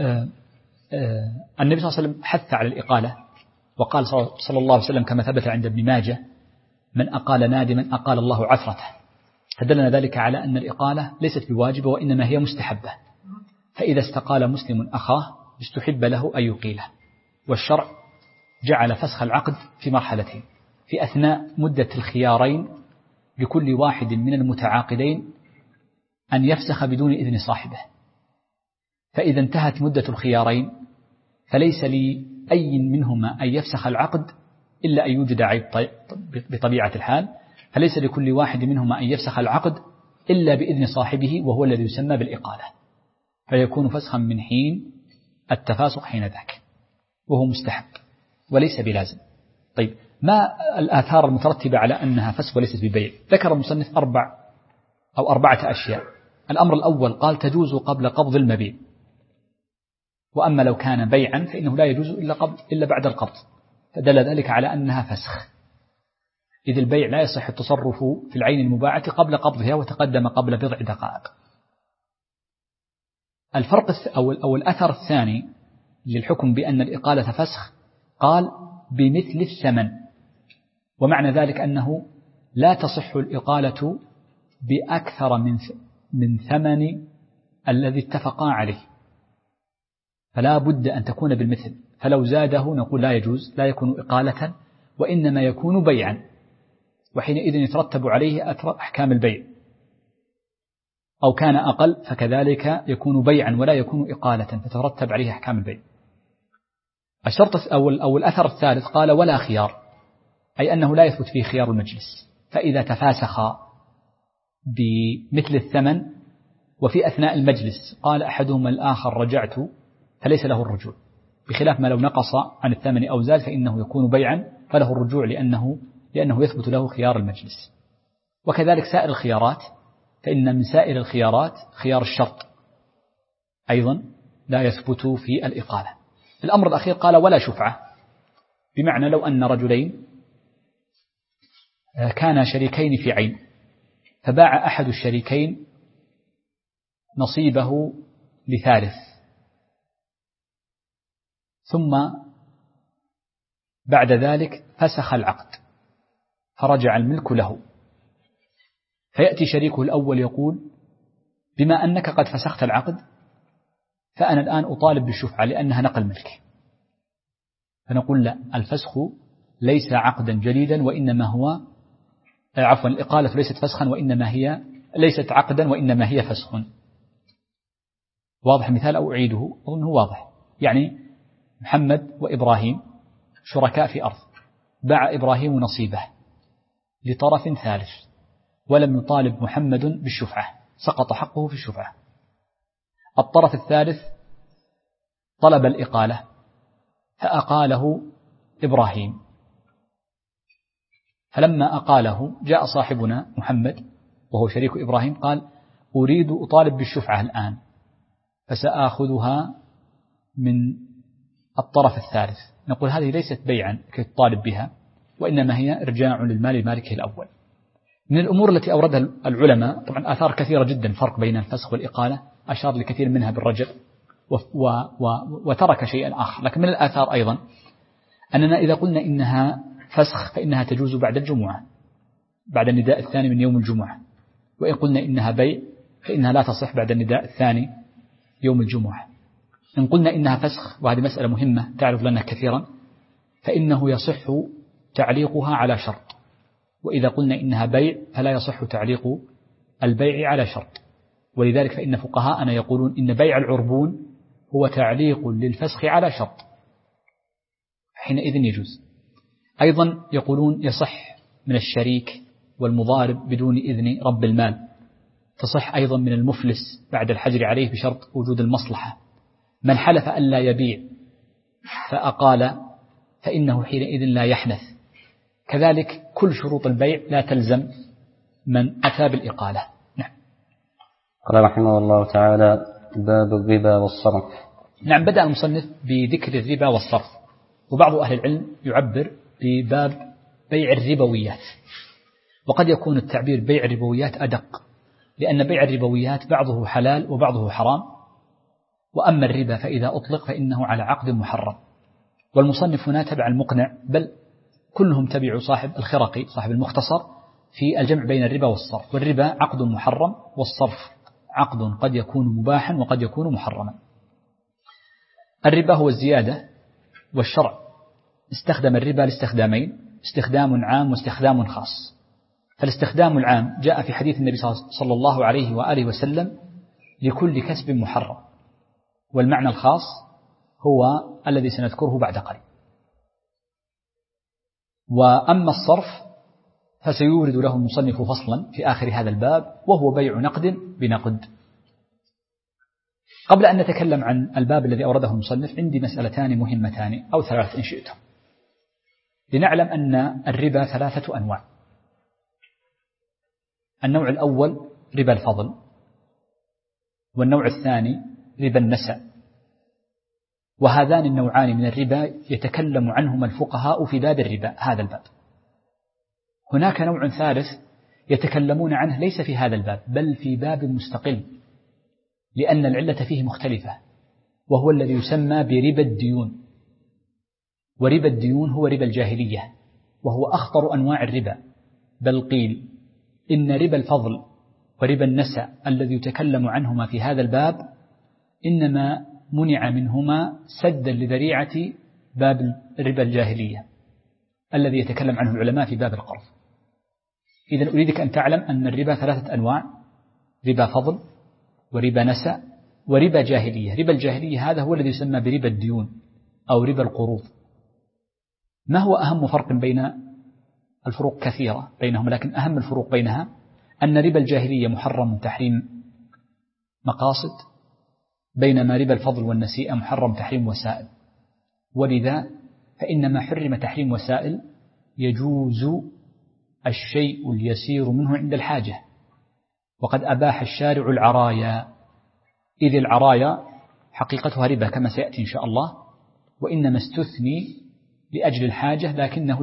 النبي صلى الله عليه وسلم حث على الإقالة، وقال صلى الله عليه وسلم كما ثبت عند ابن ماجه: من أقال نادما أقال الله عثرته. فدلنا ذلك على أن الإقالة ليست بواجبة، وإنما هي مستحبة. فإذا استقال مسلم أخاه استحب له أن يقيله. والشرع جعل فسخ العقد في مرحلتين: في أثناء مدة الخيارين لكل واحد من المتعاقدين أن يفسخ بدون إذن صاحبه، فإذا انتهت مدة الخيارين فليس لأي منهما أن يفسخ العقد إلا أن يوجد عيب بطبيعة الحال، فليس لكل واحد منهما أن يفسخ العقد إلا بإذن صاحبه، وهو الذي يسمى بالإقالة، فيكون فسخا من حين التفاسخ حين ذاك، وهو مستحب وليس بلازم. طيب، ما الآثار المترتبة على أنها فسخ وليست ببيع؟ ذكر المصنف أربعة أشياء. الأمر الأول قال: تجوز قبل قبض المبيع، وأما لو كان بيعا فإنه لا يجوز إلا بعد القبض، فدل ذلك على أنها فسخ. إذ البيع لا يصح التصرف في العين المباعة قبل قبضها وتقدم قبل بضع دقائق. الفرق أو الأثر الثاني للحكم بأن الإقالة فسخ قال بمثل الثمن، ومعنى ذلك أنه لا تصح الإقالة بأكثر من ثمن الذي اتفقا عليه، فلا بد أن تكون بالمثل، فلو زاده نقول لا يجوز، لا يكون إقالة وإنما يكون بيعا، وحينئذ يترتب عليه أحكام البيع، أو كان أقل فكذلك يكون بيعا ولا يكون إقالة فتترتب عليه أحكام البيع. الشرط أو الأثر الثالث قال ولا خيار، أي أنه لا يثبت فيه خيار المجلس، فإذا تفاسخ بمثل الثمن وفي أثناء المجلس قال أحدهما الآخر رجعت فليس له الرجوع، بخلاف ما لو نقص عن الثمن أو زاد فإنه يكون بيعا فله الرجوع لأنه يثبت له خيار المجلس. وكذلك سائر الخيارات، فإن من سائر الخيارات خيار الشرط أيضا لا يثبت في الإقالة. الأمر الأخير قال ولا شفعة، بمعنى لو أن رجلين كانا شريكين في عين، فباع أحد الشريكين نصيبه لثالث، ثم بعد ذلك فسخ العقد فرجع الملك له، فيأتي شريكه الأول يقول بما أنك قد فسخت العقد فأنا الآن أطالب بالشفعة لأنها نقل ملك، فنقول لا، الفسخ ليس عقدا جديدا وإنما هو الإقالة ليست فسخا وإنما هي ليست عقدا وإنما هي فسخ. واضح المثال أو أعيده؟ أظنه واضح. يعني محمد وإبراهيم شركاء في أرض، باع إبراهيم نصيبه لطرف ثالث ولم يطالب محمد بالشفعة، سقط حقه في الشفعة. الطرف الثالث طلب الإقالة فأقاله إبراهيم، فلما أقاله جاء صاحبنا محمد وهو شريك إبراهيم قال أريد أطالب بالشفعة الآن، فسأخذها من الطرف الثالث. نقول هذه ليست بيعا كي تطالب بها، وإنما هي إرجاع للمال لمالكه الأول. من الأمور التي أوردها العلماء طبعا آثار كثيرة جدا، فرق بين الفسخ والإقالة أشار لكثير منها بالرجع وترك شيئا آخر. لكن من الآثار أيضا أننا إذا قلنا إنها فسخ فإنها تجوز بعد الجمعة، بعد النداء الثاني من يوم الجمعة، وإن قلنا إنها بيع فإنها لا تصح بعد النداء الثاني يوم الجمعة. إن قلنا إنها فسخ، وهذه مسألة مهمة تعرف لنا كثيرا، فإنه يصح تعليقها على شرط، وإذا قلنا إنها بيع فلا يصح تعليق البيع على شرط. ولذلك فإن فقهاءنا يقولون إن بيع العربون هو تعليق للفسخ على شرط، حينئذ يجوز. أيضا يقولون يصح من الشريك والمضارب بدون إذن رب المال، تصح أيضا من المفلس بعد الحجر عليه بشرط وجود المصلحة. من حلف ألا يبيع فأقال فإنه حينئذ لا يحنث. كذلك كل شروط البيع لا تلزم من أتى بالإقالة. نعم. قال رحمه الله تعالى باب الربا والصرف. نعم، بدأ المصنف بذكر الربا والصرف، وبعض أهل العلم يعبر بباب بيع الربويات، وقد يكون التعبير بيع الربويات أدق، لأن بيع الربويات بعضه حلال وبعضه حرام، وأما الربا فإذا أطلق فإنه على عقد محرم. والمصنف هنا تبع المقنع، بل كلهم تبعوا صاحب الخرقي صاحب المختصر في الجمع بين الربا والصرف. والربا عقد محرم، والصرف عقد قد يكون مباحا وقد يكون محرما. الربا هو الزيادة، والشرع استخدم الربا لاستخدامين، استخدام عام واستخدام خاص. فالاستخدام العام جاء في حديث النبي صلى الله عليه وآله وسلم لكل كسب محرم، والمعنى الخاص هو الذي سنذكره بعد قليل. وأما الصرف فسيورد له المصنف فصلا في آخر هذا الباب، وهو بيع نقد بنقد. قبل أن نتكلم عن الباب الذي أورده المصنف عندي مسألتان مهمتان أو ثلاث إن شئتم، لنعلم أن الربا ثلاثة أنواع. النوع الأول ربا الفضل، والنوع الثاني ربا النسأ، وهذان النوعان من الربا يتكلم عنهما الفقهاء في باب الربا، هذا الباب. هناك نوع ثالث يتكلمون عنه ليس في هذا الباب بل في باب مستقل، لأن العلة فيه مختلفة، وهو الذي يسمى بربا الديون. وربا الديون هو ربا الجاهلية، وهو أخطر أنواع الربا، بل قيل إن ربا الفضل وربا النسأ الذي يتكلم عنهما في هذا الباب إنما منع منهما سدا لذريعة باب ربا الجاهلية الذي يتكلم عنه العلماء في باب القرض. إذن أريدك أن تعلم أن الربا 3 أنواع: ربا فضل وربا نسأ وربا جاهلية. ربا الجاهلية هذا هو الذي يسمى بربا الديون أو ربا القروض. ما هو أهم فرق بين الفروق؟ كثيرة بينهم، لكن أهم الفروق بينها أن ربا الجاهلية محرم تحريم مقاصد، بينما ربا الفضل والنسيئة محرم تحريم وسائل. ولذا فإنما حرم تحريم وسائل يجوز الشيء اليسير منه عند الحاجة، وقد أباح الشارع العرايا، إذ العرايا حقيقتها ربا كما سيأتي إن شاء الله، وإنما استثني لأجل الحاجة، لكنه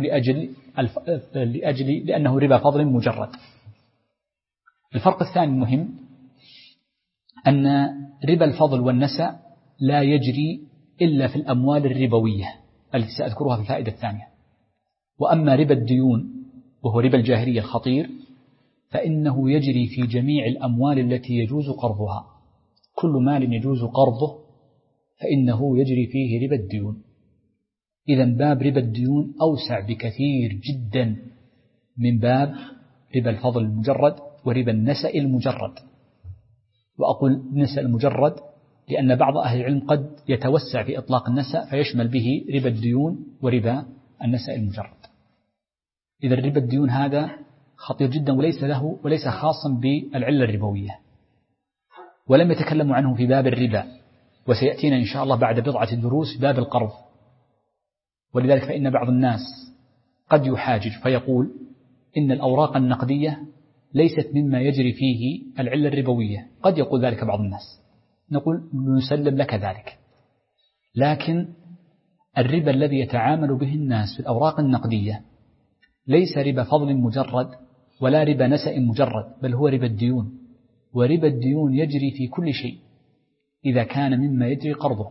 لأنه ربا فضل مجرد. الفرق الثاني المهم أن ربا الفضل والنسأ لا يجري إلا في الأموال الربوية التي سأذكرها في الفائدة الثانية. وأما ربا الديون وهو ربا الجاهلية الخطير فإنه يجري في جميع الأموال التي يجوز قرضها. كل مال يجوز قرضه فإنه يجري فيه ربا الديون. إذن باب ربا الديون أوسع بكثير جدا من باب ربا الفضل المجرد وربا النسأ المجرد. وأقول نسأ المجرد لأن بعض أهل العلم قد يتوسع في إطلاق النسأ فيشمل به ربا الديون وربا النسأ المجرد. إذا ربا الديون هذا خطير جدا وليس خاصا بالعلة الربوية، ولم يتكلموا عنه في باب الربا، وسيأتينا إن شاء الله بعد بضعة دروس باب القرض. ولذلك فإن بعض الناس قد يحاجج فيقول إن الأوراق النقدية ليست مما يجري فيه العلة الربوية. قد يقول ذلك بعض الناس، نقول نسلم لك ذلك، لكن الربا الذي يتعامل به الناس في الأوراق النقدية ليس ربا فضل مجرد ولا ربا نسأ مجرد، بل هو ربا الديون. وربا الديون يجري في كل شيء إذا كان مما يجري قرضه.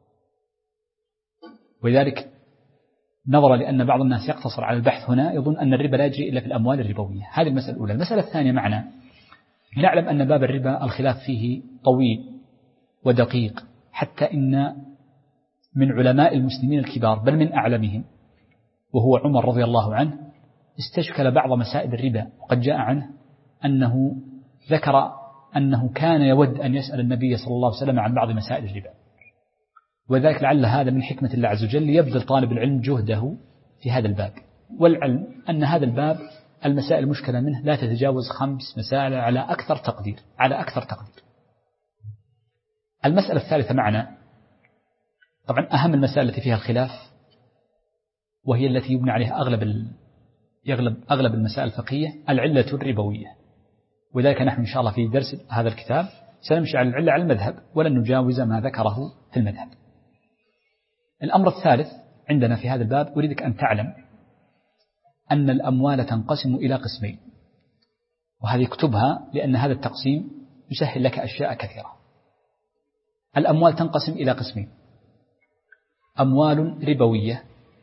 ولذلك نظرا لأن بعض الناس يقتصر على البحث هنا يظن أن الربا لا يجري إلا في الأموال الربوية. هذه المسألة الأولى. المسألة الثانية معنا نعلم أن باب الربا الخلاف فيه طويل ودقيق، حتى إن من علماء المسلمين الكبار بل من أعلمهم وهو عمر رضي الله عنه استشكل بعض مسائل الربا، وقد جاء عنه أنه ذكر أنه كان يود أن يسأل النبي صلى الله عليه وسلم عن بعض مسائل الربا. وذلك لعل هذا من حكمة الله عز وجل يبذل طالب العلم جهده في هذا الباب. والعلم أن هذا الباب المسائل المشكلة منه لا تتجاوز 5 مسائل على أكثر تقدير. المسألة الثالثة معنا طبعا أهم المسائل التي فيها الخلاف، وهي التي يبنى عليها أغلب المسائل الفقهية، العلة الربوية. وذلك نحن إن شاء الله في درس هذا الكتاب سنمشي على العلة على المذهب ولن نجاوز ما ذكره في المذهب. الأمر الثالث عندنا في هذا الباب أريدك أن تعلم أن الأموال تنقسم إلى قسمين، وهذه اكتبها لأن هذا التقسيم يسهل لك أشياء كثيرة. الأموال تنقسم إلى قسمين: أموال ربوية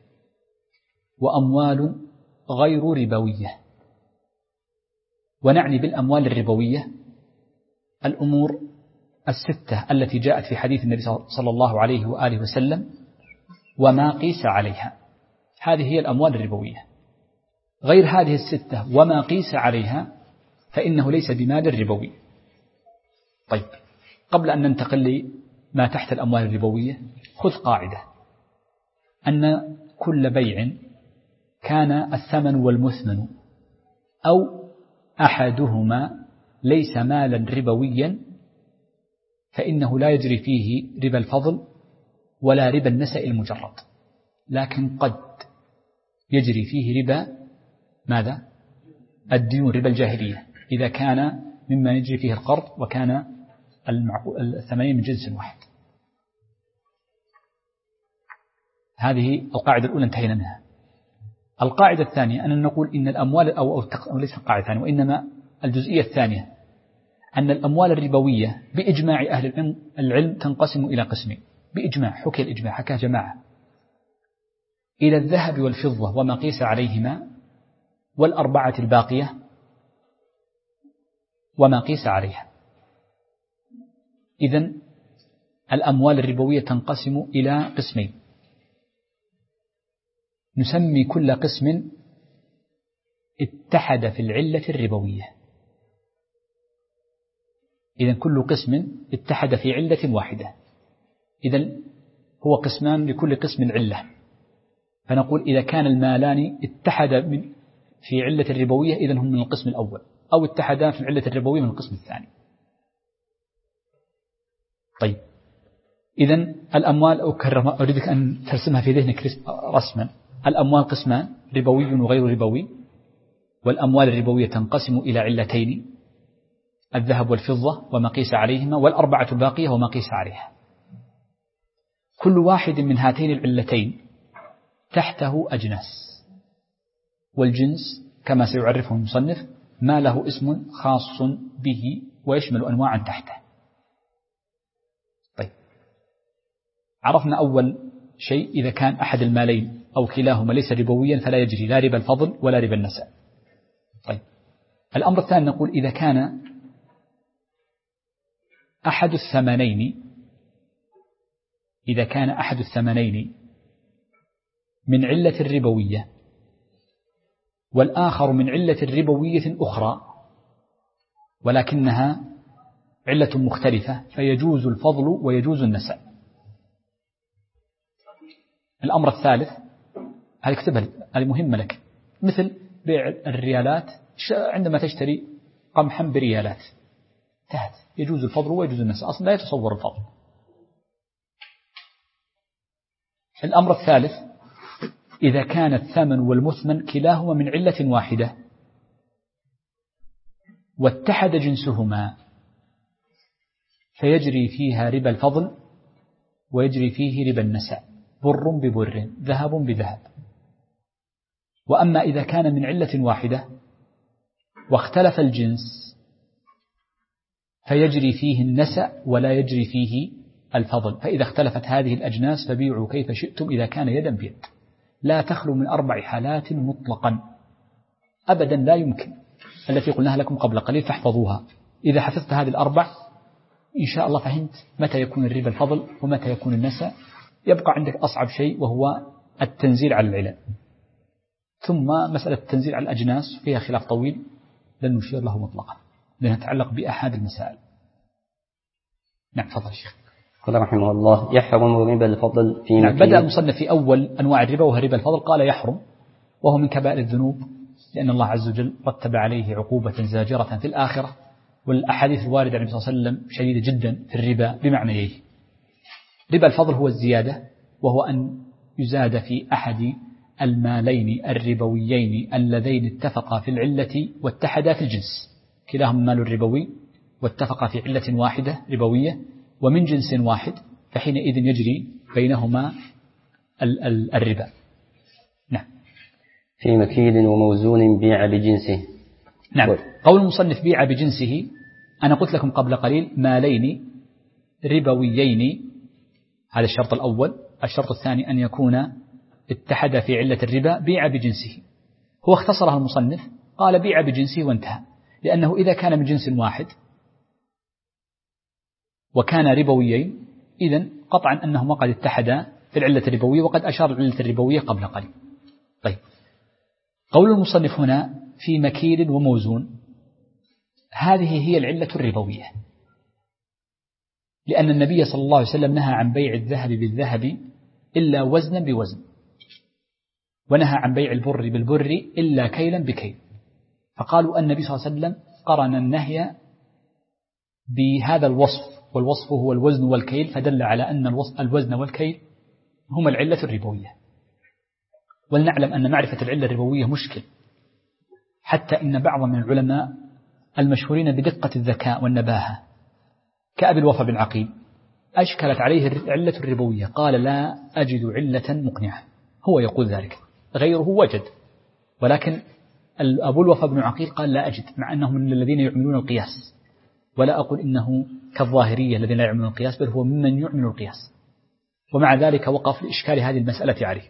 وأموال غير ربوية. ونعني بالأموال الربوية الأمور 6 التي جاءت في حديث النبي صلى الله عليه وآله وسلم وما قيس عليها. هذه هي الأموال الربوية. غير هذه 6 وما قيس عليها فإنه ليس بمال ربوي. طيب، قبل أن ننتقل لما تحت الأموال الربوية خذ قاعدة أن كل بيع كان الثمن والمثمن أو أحدهما ليس مالا ربويا فإنه لا يجري فيه ربا الفضل ولا ربا النسأ المجرد، لكن قد يجري فيه ربا ماذا؟ الديون، ربا الجاهلية، إذا كان مما يجري فيه القرض وكان الثمنين من جنس واحد. هذه القاعدة الأولى انتهينا منها. القاعدة الثانية أن نقول إن الأموال أو ليس القاعدة الثانية وإنما الجزئية الثانية أن الأموال الربوية بإجماع أهل العلم تنقسم إلى قسمين بإجماع، حكي الإجماع حكى جماعة، إلى الذهب والفضة وما قيس عليهما والأربعة الباقية وما قيس عليها. إذن الأموال الربوية تنقسم إلى قسمين، نسمي كل قسم اتحد في العلة الربوية. إذن كل قسم اتحد في علة واحدة، إذن هو قسمان لكل قسم علة، فنقول إذا كان المالان اتحدا في علة الربوية إذن هم من القسم الأول، أو اتحدا في العلة الربوية من القسم الثاني. طيب إذن الأموال أريدك أن ترسمها في ذهنك رسما. الأموال قسمان، ربوي وغير ربوي، والأموال الربوية تنقسم إلى علتين، الذهب والفضة وما قيس عليهما والأربعة الباقية وما قيس عليها. كل واحد من هاتين العلتين تحته أجناس، والجنس كما سيعرفه المصنف ما له اسم خاص به ويشمل أنواعا تحته. طيب عرفنا أول شيء إذا كان أحد المالين أو كلاهما ليس ربويا فلا يجري لا ربا الفضل ولا ربا النساء. طيب الأمر الثاني نقول إذا كان أحد الثمنين من علة الربوية والآخر من علة ربوية أخرى ولكنها علة مختلفة فيجوز الفضل ويجوز النساء. الأمر الثالث هذه اكتبها، هذه مهمة لك، مثل بيع الريالات، عندما تشتري قمحا بريالات تحت يجوز الفضل ويجوز النساء، أصلا لا يتصور الفضل. الأمر الثالث إذا كان الثمن والمثمن كلاهما من علة واحدة واتحد جنسهما فيجري فيها ربا الفضل ويجري فيه ربا النساء، بر ببر، ذهب بذهب. وأما إذا كان من علة واحدة واختلف الجنس فيجري فيه النساء ولا يجري فيه الفضل. فإذا اختلفت هذه الأجناس فبيعوا كيف شئتم إذا كان يدا بيد، لا تخلو من 4 حالات مطلقا أبدا لا يمكن، التي قلناها لكم قبل قليل فاحفظوها. إذا حفظت هذه ال4 إن شاء الله فهمت متى يكون الربا الفضل ومتى يكون النساء. يبقى عندك أصعب شيء وهو التنزيل على العلل، ثم مسألة التنزيل على الأجناس فيها خلاف طويل لن نشير له مطلقا لأنها تتعلق بأحد المسائل. نعم تفضل الشيخ. قال رحمه الله يحرم ربا الفضل في نعم. بدأ المصنف في أول أنواع الربا وهو ربا الفضل، قال يحرم وهو من كبائر الذنوب لأن الله عز وجل رتب عليه عقوبة زاجرة في الآخرة، والأحاديث الواردة عن النبي صلى الله عليه وسلم شديدة جدا في الربا بمعنييه. ربا الفضل هو الزيادة، وهو أن يزاد في أحد المالين الربويين اللذين اتفقا في العلة واتحدا في الجنس، كلاهما مال ربوي واتفقا في علة واحدة ربوية ومن جنس واحد، فحينئذ يجري بينهما الربا. نعم. في مكيل وموزون بيع بجنسه. نعم. قول المصنف بيع بجنسه، أنا قلت لكم قبل قليل مالين ربويين، هذا الشرط الأول. الشرط الثاني أن يكون اتحد في علة الربا بيع بجنسه. هو اختصرها المصنف قال بيع بجنسه وانتهى، لأنه إذا كان من جنس واحد وكان ربويين إذن قطعا أنهما قد اتحدا في العلة الربوية، وقد أشار العلة الربوية قبل قليل. طيب قول المصنف هنا في مكيل وموزون، هذه هي العلة الربوية، لأن النبي صلى الله عليه وسلم نهى عن بيع الذهب بالذهب إلا وزنا بوزن، ونهى عن بيع البر بالبر إلا كيلا بكيل. فقالوا النبي صلى الله عليه وسلم قرن النهي بهذا الوصف، والوصف هو الوزن والكيل، فدل على أن الوزن والكيل هما العلة الربوية. ولنعلم أن معرفة العلة الربوية مشكل، حتى إن بعض من العلماء المشهورين بدقة الذكاء والنباهة كأبي الوفا بن عقيل أشكلت عليه العلة الربوية، قال لا أجد علة مقنعة. هو يقول ذلك، غيره وجد ولكن أبو الوفا بن عقيل قال لا أجد، مع أنهم من الذين يعملون القياس، ولا أقول إنه كالظاهرية الذين لا يعملون القياس، بل هو ممن يعمل القياس، ومع ذلك وقف لإشكال هذه المسألة عليه.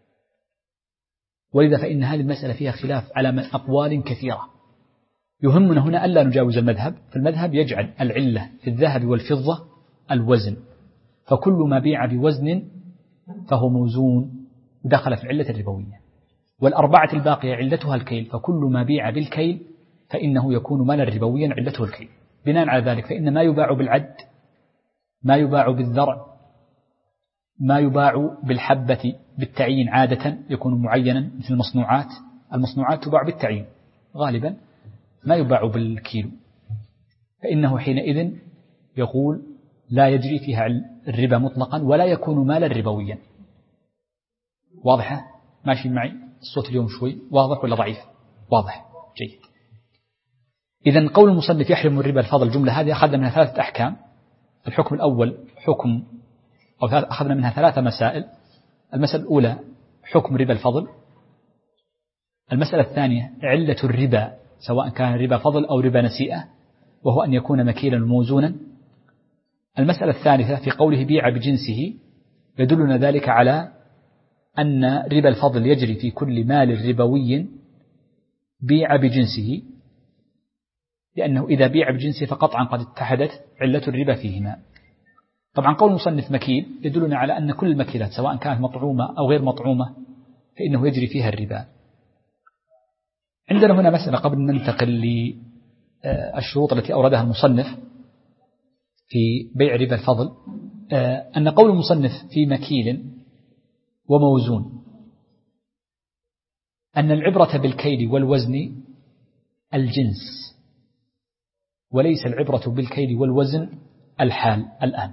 ولذا فإن هذه المسألة فيها خلاف على أقوال كثيرة. يهمنا هنا ألا نجاوز المذهب، فالمذهب يجعل العلة في الذهب والفضة الوزن، فكل ما بيع بوزن فهو موزون ودخل في العلة الربوية. والأربعة الباقية علتها الكيل، فكل ما بيع بالكيل فإنه يكون مالا ربويا علته الكيل. بناء على ذلك فإن ما يباع بالعد، ما يباع بالذرع، ما يباع بالحبة بالتعيين عادة يكون معينا مثل المصنوعات تباع بالتعيين غالبا، ما يباع بالكيلو، فإنه حينئذ يقول لا يجري فيها الربا مطلقا ولا يكون مالا ربويا. واضحة؟ ماشي معي؟ الصوت اليوم شوي واضح ولا ضعيف؟ واضح، جيد. إذن قول المصنف يحرم الربا الفضل، الجملة هذه أخذنا منها 3 أحكام. الحكم الأول حكم، أو أخذنا منها 3 مسائل. المسألة الأولى حكم ربا الفضل. المسألة الثانية علة الربا سواء كان ربا فضل أو ربا نسيئة، وهو أن يكون مكيلا موزونا. المسألة الثالثة في قوله بيع بجنسه، يدلنا ذلك على أن ربا الفضل يجري في كل مال ربوي بيع بجنسه، لأنه إذا بيع بجنسه فقطعا قد اتحدت علة الربا فيهما. طبعا قول المصنف مكيل يدلنا على أن كل المكيلات سواء كانت مطعومة أو غير مطعومة فإنه يجري فيها الربا. عندنا هنا مسألة قبل أن ننتقل للشروط التي أوردها المصنف في بيع ربا الفضل، أن قول المصنف في مكيل وموزون أن العبرة بالكيل والوزن الجنس، وليس العبرة بالكيل والوزن الحال الآن.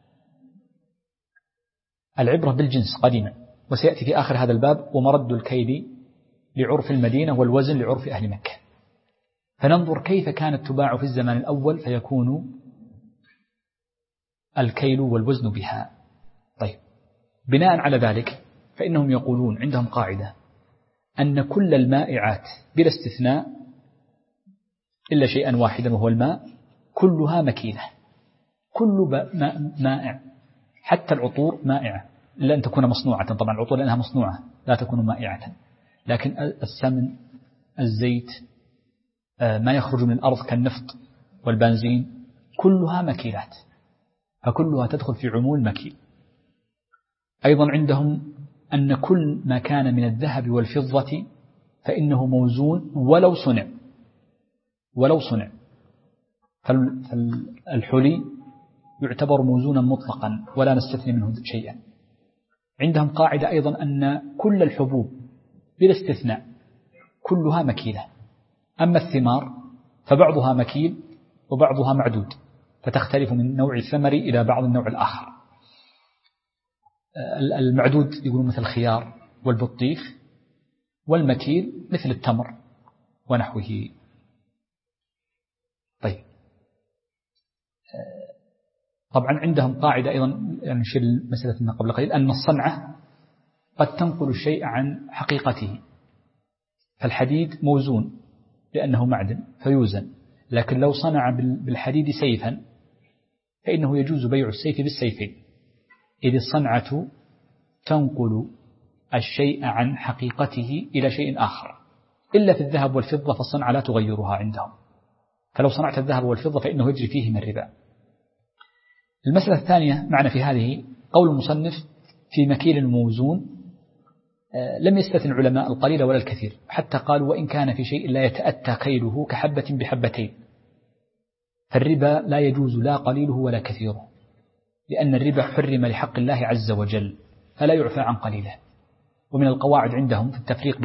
العبرة بالجنس قديما، وسيأتي في آخر هذا الباب ومرد الكيل لعرف المدينة والوزن لعرف أهل مكة. فننظر كيف كانت تباع في الزمان الأول فيكون الكيل والوزن بها. طيب، بناء على ذلك فإنهم يقولون عندهم قاعدة أن كل المائعات بلا استثناء إلا شيئا واحدا وهو الماء كلها مكيلة. كل مائع، حتى العطور مائعة إلا أن تكون مصنوعة. طبعا العطور لأنها مصنوعة لا تكون مائعة، لكن السمن، الزيت، ما يخرج من الأرض كالنفط والبنزين كلها مكيلات، فكلها تدخل في عموم المكيل. أيضا عندهم أن كل ما كان من الذهب والفضة فإنه موزون ولو صنع. فالحلي يعتبر موزونا مطلقا ولا نستثني منه شيئا. عندهم قاعدة أيضا أن كل الحبوب بلا استثناء كلها مكيلة، أما الثمار فبعضها مكيل وبعضها معدود، فتختلف من نوع الثمر إلى بعض النوع الآخر. المعدود يقولون مثل الخيار والبطيخ، والمكيل مثل التمر ونحوه. طيب، طبعا عندهم قاعدة أيضا نشير مسألتنا قبل قليل أن الصنعة قد تنقل الشيء عن حقيقته. فالحديد موزون لأنه معدن فيوزن، لكن لو صنع بالحديد سيفا فإنه يجوز بيع السيف بالسيفين، إذ الصنعة تنقل الشيء عن حقيقته إلى شيء آخر، إلا في الذهب والفضة فالصنعة لا تغيرها عندهم. فلو صنعت الذهب والفضة فإنه يجري فيهما الربا. المسألة الثانية معنا في هذه قول المصنف في مكيل موزون، لم يستثن العلماء القليل ولا الكثير، حتى قالوا وإن كان في شيء لا يتأتى كيله كحبة بحبتين، فالربا لا يجوز لا قليله ولا كثيره، لأن الربا حرم لحق الله عز وجل فلا يعفى عن قليله. ومن القواعد عندهم في التفريق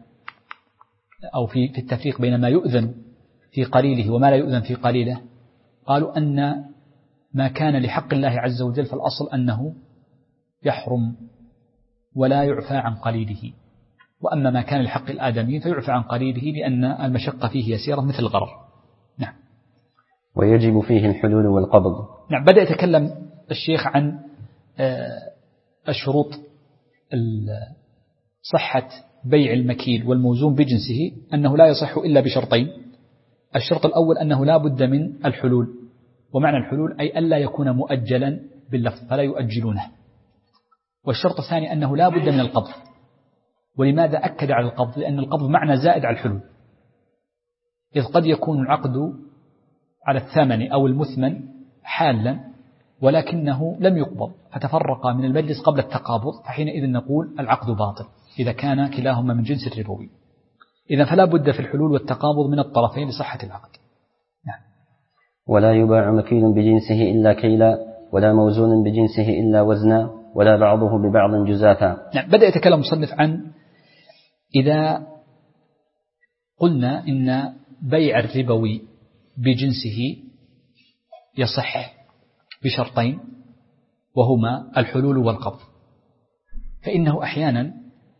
بين ما يؤذن في قليله وما لا يؤذن في قليله، قالوا أن ما كان لحق الله عز وجل فالأصل أنه يحرم ولا يعفى عن قليله، وأما ما كان لحق الآدميين فيعفى عن قليله لأن المشقة فيه يسيرة مثل الغرر. نعم. ويجب فيه الحلول والقبض. نعم. بدأ يتكلم الشيخ عن الشروط صحة بيع المكيل والموزون بجنسه أنه لا يصح إلا بشرطين. الشرط الأول أنه لا بد من الحلول، ومعنى الحلول أي ألا يكون مؤجلا باللفظ فلا يؤجلونه. والشرط الثاني أنه لا بد من القبض. ولماذا أكد على القبض؟ لأن القبض معنى زائد على الحلول، إذ قد يكون العقد على الثمن أو المثمن حالا ولكنه لم يقبض فتفرق من المجلس قبل التقابض، فحينئذ نقول العقد باطل إذا كان كلاهما من جنس الربوي. إذا فلا بد في الحلول والتقابض من الطرفين لصحة العقد. نعم. ولا يباع مكيل بجنسه إلا كيلا، ولا موزون بجنسه إلا وزنا، ولا بعضه ببعض جزافا. نعم. بدأ يتكلم مصنف عن إذا قلنا إن بيع الربوي بجنسه يصح بشرطين وهما الحلول والقبض، فإنه أحيانا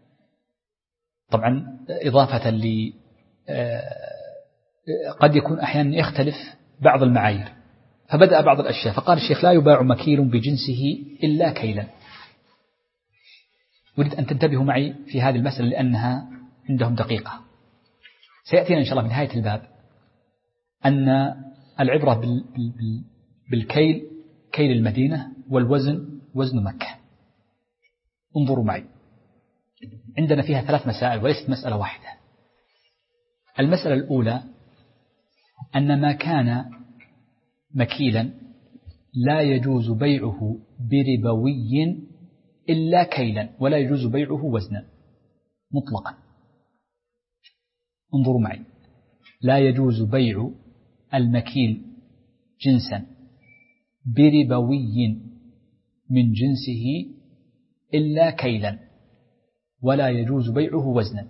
طبعا إضافة قد يكون أحيانا يختلف بعض المعايير، فبدأ بعض الأشياء فقال الشيخ لا يباع مكيل بجنسه إلا كيلا. أريد أن تنتبهوا معي في هذه المسألة لأنها عندهم دقيقة. سيأتينا إن شاء الله في نهاية الباب أن العبرة بالكيل كيل المدينة والوزن وزن مكة. انظروا معي، عندنا فيها 3 مسائل وليست مسألة واحدة. المسألة الأولى أن ما كان مكيلا لا يجوز بيعه بربوي إلا كيلا، ولا يجوز بيعه وزنا مطلقا. انظروا معي، لا يجوز بيع المكيل جنسا بربوي من جنسه إلا كيلا، ولا يجوز بيعه وزنا.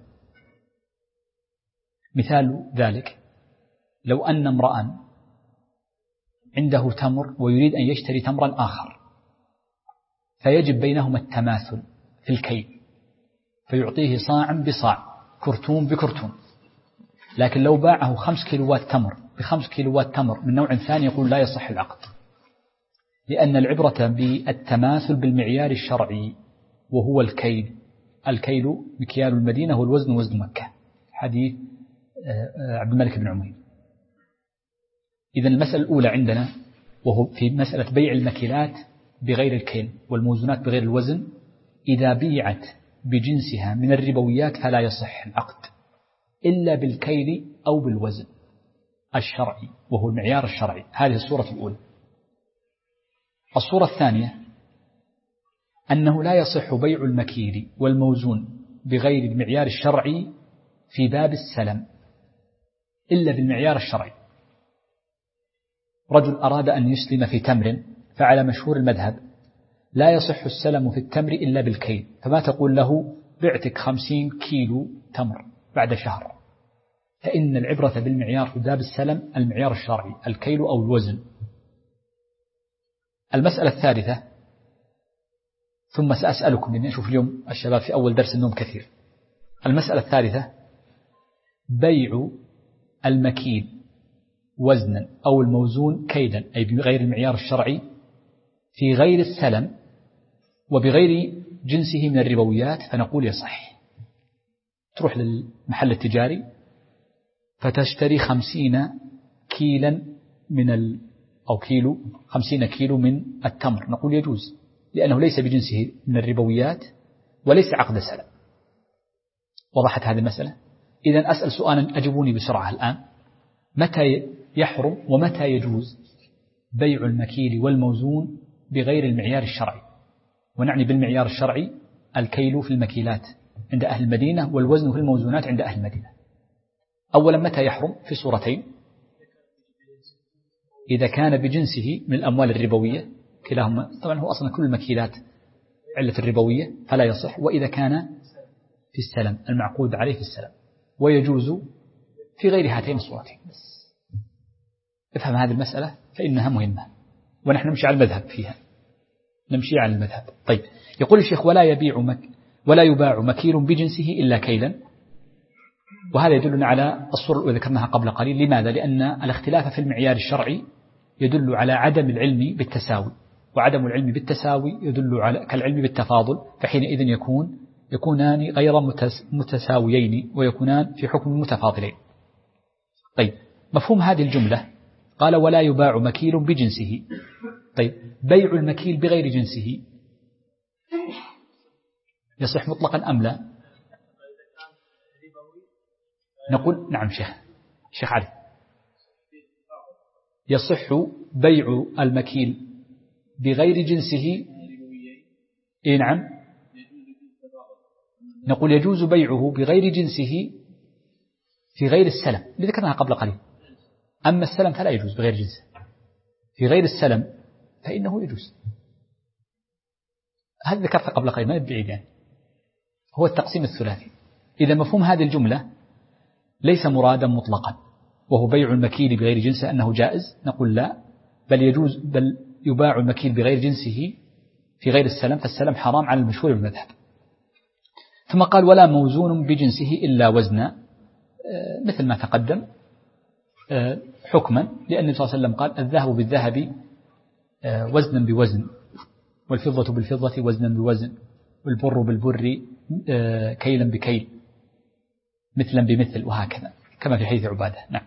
مثال ذلك لو أن امرأ عنده تمر ويريد أن يشتري تمرا آخر، فيجب بينهما التماثل في الكيل، فيعطيه صاعا بصاع، كرتون بكرتون. لكن لو باعه 5 كيلوات تمر ب5 كيلوات تمر من نوع ثاني يقول لا يصح العقد، لأن العبرة بالتماثل بالمعيار الشرعي وهو الكيل. الكيل مكيال المدينة والوزن وزن مكة، حديث عبد الملك بن عمير. إذن المسألة الأولى عندنا وهو في مسألة بيع المكيلات بغير الكيل والموزونات بغير الوزن، إذا بيعت بجنسها من الربويات فلا يصح العقد إلا بالكيل أو بالوزن الشرعي وهو المعيار الشرعي. هذه الصورة الأولى. الصورة الثانية أنه لا يصح بيع المكيل والموزون بغير المعيار الشرعي في باب السلم إلا بالمعيار الشرعي. رجل أراد أن يسلم في تمر، فعلى مشهور المذهب لا يصح السلم في التمر إلا بالكيل، فما تقول له بعتك 50 كيلو تمر بعد شهر، فإن العبرة بالمعيار في باب السلم المعيار الشرعي الكيل أو الوزن. المسألة الثالثة، ثم سأسألكم لأني أشوف اليوم الشباب في أول درس النوم كثير. المسألة الثالثة بيع المكيل وزنا أو الموزون كيلا أي بغير المعيار الشرعي في غير السلم وبغير جنسه من الربويات، فنقول يصح. تروح للمحل التجاري فتشتري 50 كيلا أو كيلو 50 كيلو من التمر، نقول يجوز لأنه ليس بجنسه من الربويات وليس عقد سلم. وضحت هذه المسألة؟ إذن أسأل سؤالا أجبوني بسرعة الآن، متى يحرم ومتى يجوز بيع المكيل والموزون بغير المعيار الشرعي؟ ونعني بالمعيار الشرعي الكيل في المكيلات عند أهل المدينة والوزن في الموزونات عند أهل المدينة. أولا متى يحرم؟ في صورتين: إذا كان بجنسه من الأموال الربوية كلاهما، طبعا هو أصلا كل المكيلات علة الربوية فلا يصح، وإذا كان في السلم المعقود عليه في السلم، ويجوز في غير هاتين الصورتين. افهم هذه المسألة فإنها مهمة ونحن نمشي على المذهب فيها، نمشي على المذهب. طيب، يقول الشيخ ولا يباع مكيل بجنسه إلا كيلا، وهذا يدلنا على الصورة التي ذكرناها قبل قليل. لماذا؟ لأن الاختلاف في المعيار الشرعي يدل على عدم العلم بالتساوي، وعدم العلم بالتساوي يدل على كالعلم بالتفاضل، فحينئذ يكون يكونان غير متساويين ويكونان في حكم متفاضلين. طيب مفهوم هذه الجملة قال ولا يباع مكيل بجنسه. طيب بيع المكيل بغير جنسه يصح مطلقا أم لا؟ نقول نعم شيخ علي، يصح بيع المكيل بغير جنسه. إيه نعم، نقول يجوز بيعه بغير جنسه في غير السلم اللي ذكرناها قبل قليل. أما السلم فلا يجوز بغير جنسه، في غير السلم فإنه يجوز. هذا ذكرت قبل قليل ما بعيد يعني. هو التقسيم الثلاثي. إذا مفهوم هذه الجملة ليس مرادا مطلقا وهو بيع المكيل بغير جنسه أنه جائز، نقول لا، بل يجوز، بل يباع المكيل بغير جنسه في غير السلم، فالسلم حرام على المشهور بالمذهب. ثم قال ولا موزون بجنسه إلا وزنا، مثل ما تقدم حكما، لأن النبي صلى الله عليه وسلم قال الذهب بالذهب وزنا بوزن، والفضة بالفضة وزنا بوزن، والبر بالبر كيلا بكيل، مثلا بمثل، وهكذا كما في حديث عبادة. نعم.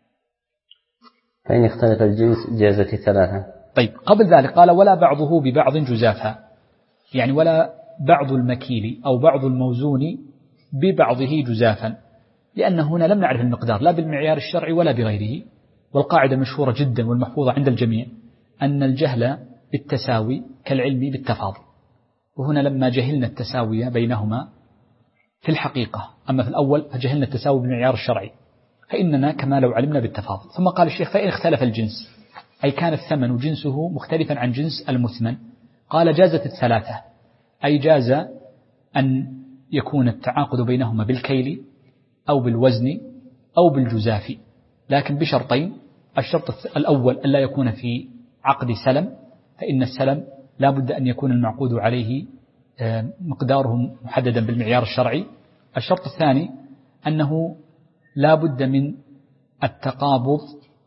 فإن اختلف الجنس جازت الثلاثة. طيب قبل ذلك قال ولا بعضه ببعض جزافا، يعني ولا بعض المكيل أو بعض الموزون ببعضه جزافا، لأن هنا لم نعرف المقدار لا بالمعيار الشرعي ولا بغيره. والقاعدة مشهورة جدا والمحفوظة عند الجميع أن الجهل بالتساوي كالعلم بالتفاضل، وهنا لما جهلنا التساوي بينهما في الحقيقة، أما في الأول فجهلنا التساوي بالمعيار الشرعي، فإننا كما لو علمنا بالتفاضل. ثم قال الشيخ فإن اختلف الجنس، أي كان الثمن جنسه مختلفا عن جنس المثمن، قال جازت الثلاثة، أي جاز أن يكون التعاقد بينهما بالكيل أو بالوزن أو بالجزاف، لكن بشرطين. الشرط الأول ألا يكون في عقد سلم، فإن السلم لا بد أن يكون المعقود عليه مقداره محددا بالمعيار الشرعي. الشرط الثاني أنه لا بد من التقابض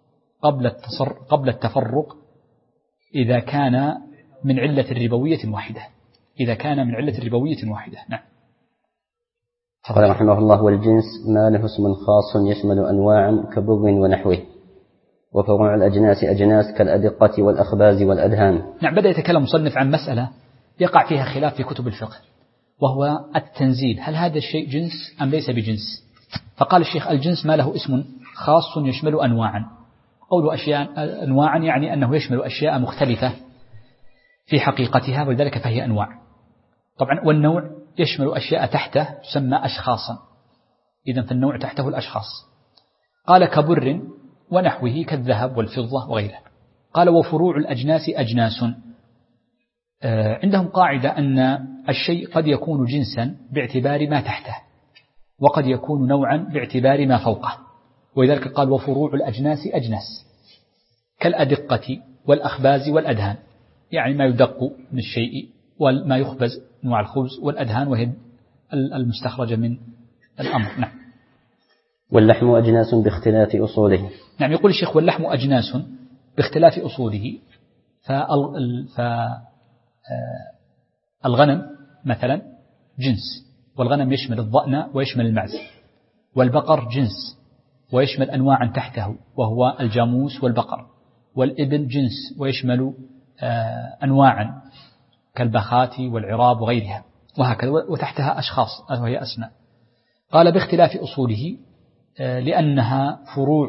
قبل التفرق إذا كان من علة ربوية واحدة، إذا كان من علة ربوية واحدة. نعم. قال رحمه الله والجنس ما له اسم خاص يشمل أنواعا كبر ونحوه، وفروع الأجناس أجناس كالأدقة والأخباز والأدهان. نعم. بدأ يتكلم مصنف عن مسألة يقع فيها خلاف في كتب الفقه، وهو التنزيل، هل هذا الشيء جنس أم ليس بجنس؟ فقال الشيخ الجنس ما له اسم خاص يشمل أنواعا. قول أشياء أنواعا يعني أنه يشمل أشياء مختلفة في حقيقتها، ولذلك فهي أنواع. طبعا والنوع يشمل أشياء تحته تسمى أشخاصا، إذن فالنوع تحته الأشخاص. قال كبر ونحوه كالذهب والفضة وغيره. قال وفروع الأجناس أجناس. عندهم قاعدة أن الشيء قد يكون جنسا باعتبار ما تحته، وقد يكون نوعا باعتبار ما فوقه، ولذلك قال وفروع الأجناس أجناس كالأدقة والأخباز والأدهان، يعني ما يدق من الشيء وما يخبز أنواع الخبز، والأدهان وهي المستخرجة من الأمر. نعم. واللحم أجناس باختلاف أصوله. نعم. يقول الشيخ واللحم أجناس باختلاف أصوله. الغنم مثلا جنس، والغنم يشمل الضأن ويشمل المعز، والبقر جنس ويشمل أنواعا تحته وهو الجاموس والبقر، والإبل جنس ويشمل أنواعا كالبخات والعراب وغيرها، وهكذا، وتحتها أشخاص وهي أسماء. قال باختلاف أصوله لأنها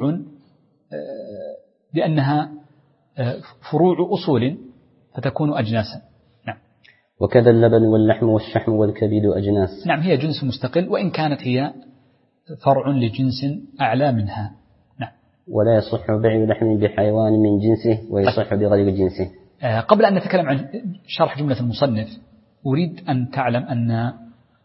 فروع أصول فتكون أجناسا. نعم. وكذا اللبن واللحم والشحم والكبد أجناس. نعم. هي جنس مستقل وإن كانت هي فرع لجنس أعلى منها. نعم. ولا يصح بيع لحم بحيوان من جنسه ويصح بغير جنسه. قبل أن نتكلم عن شرح جملة المصنف أريد أن تعلم أن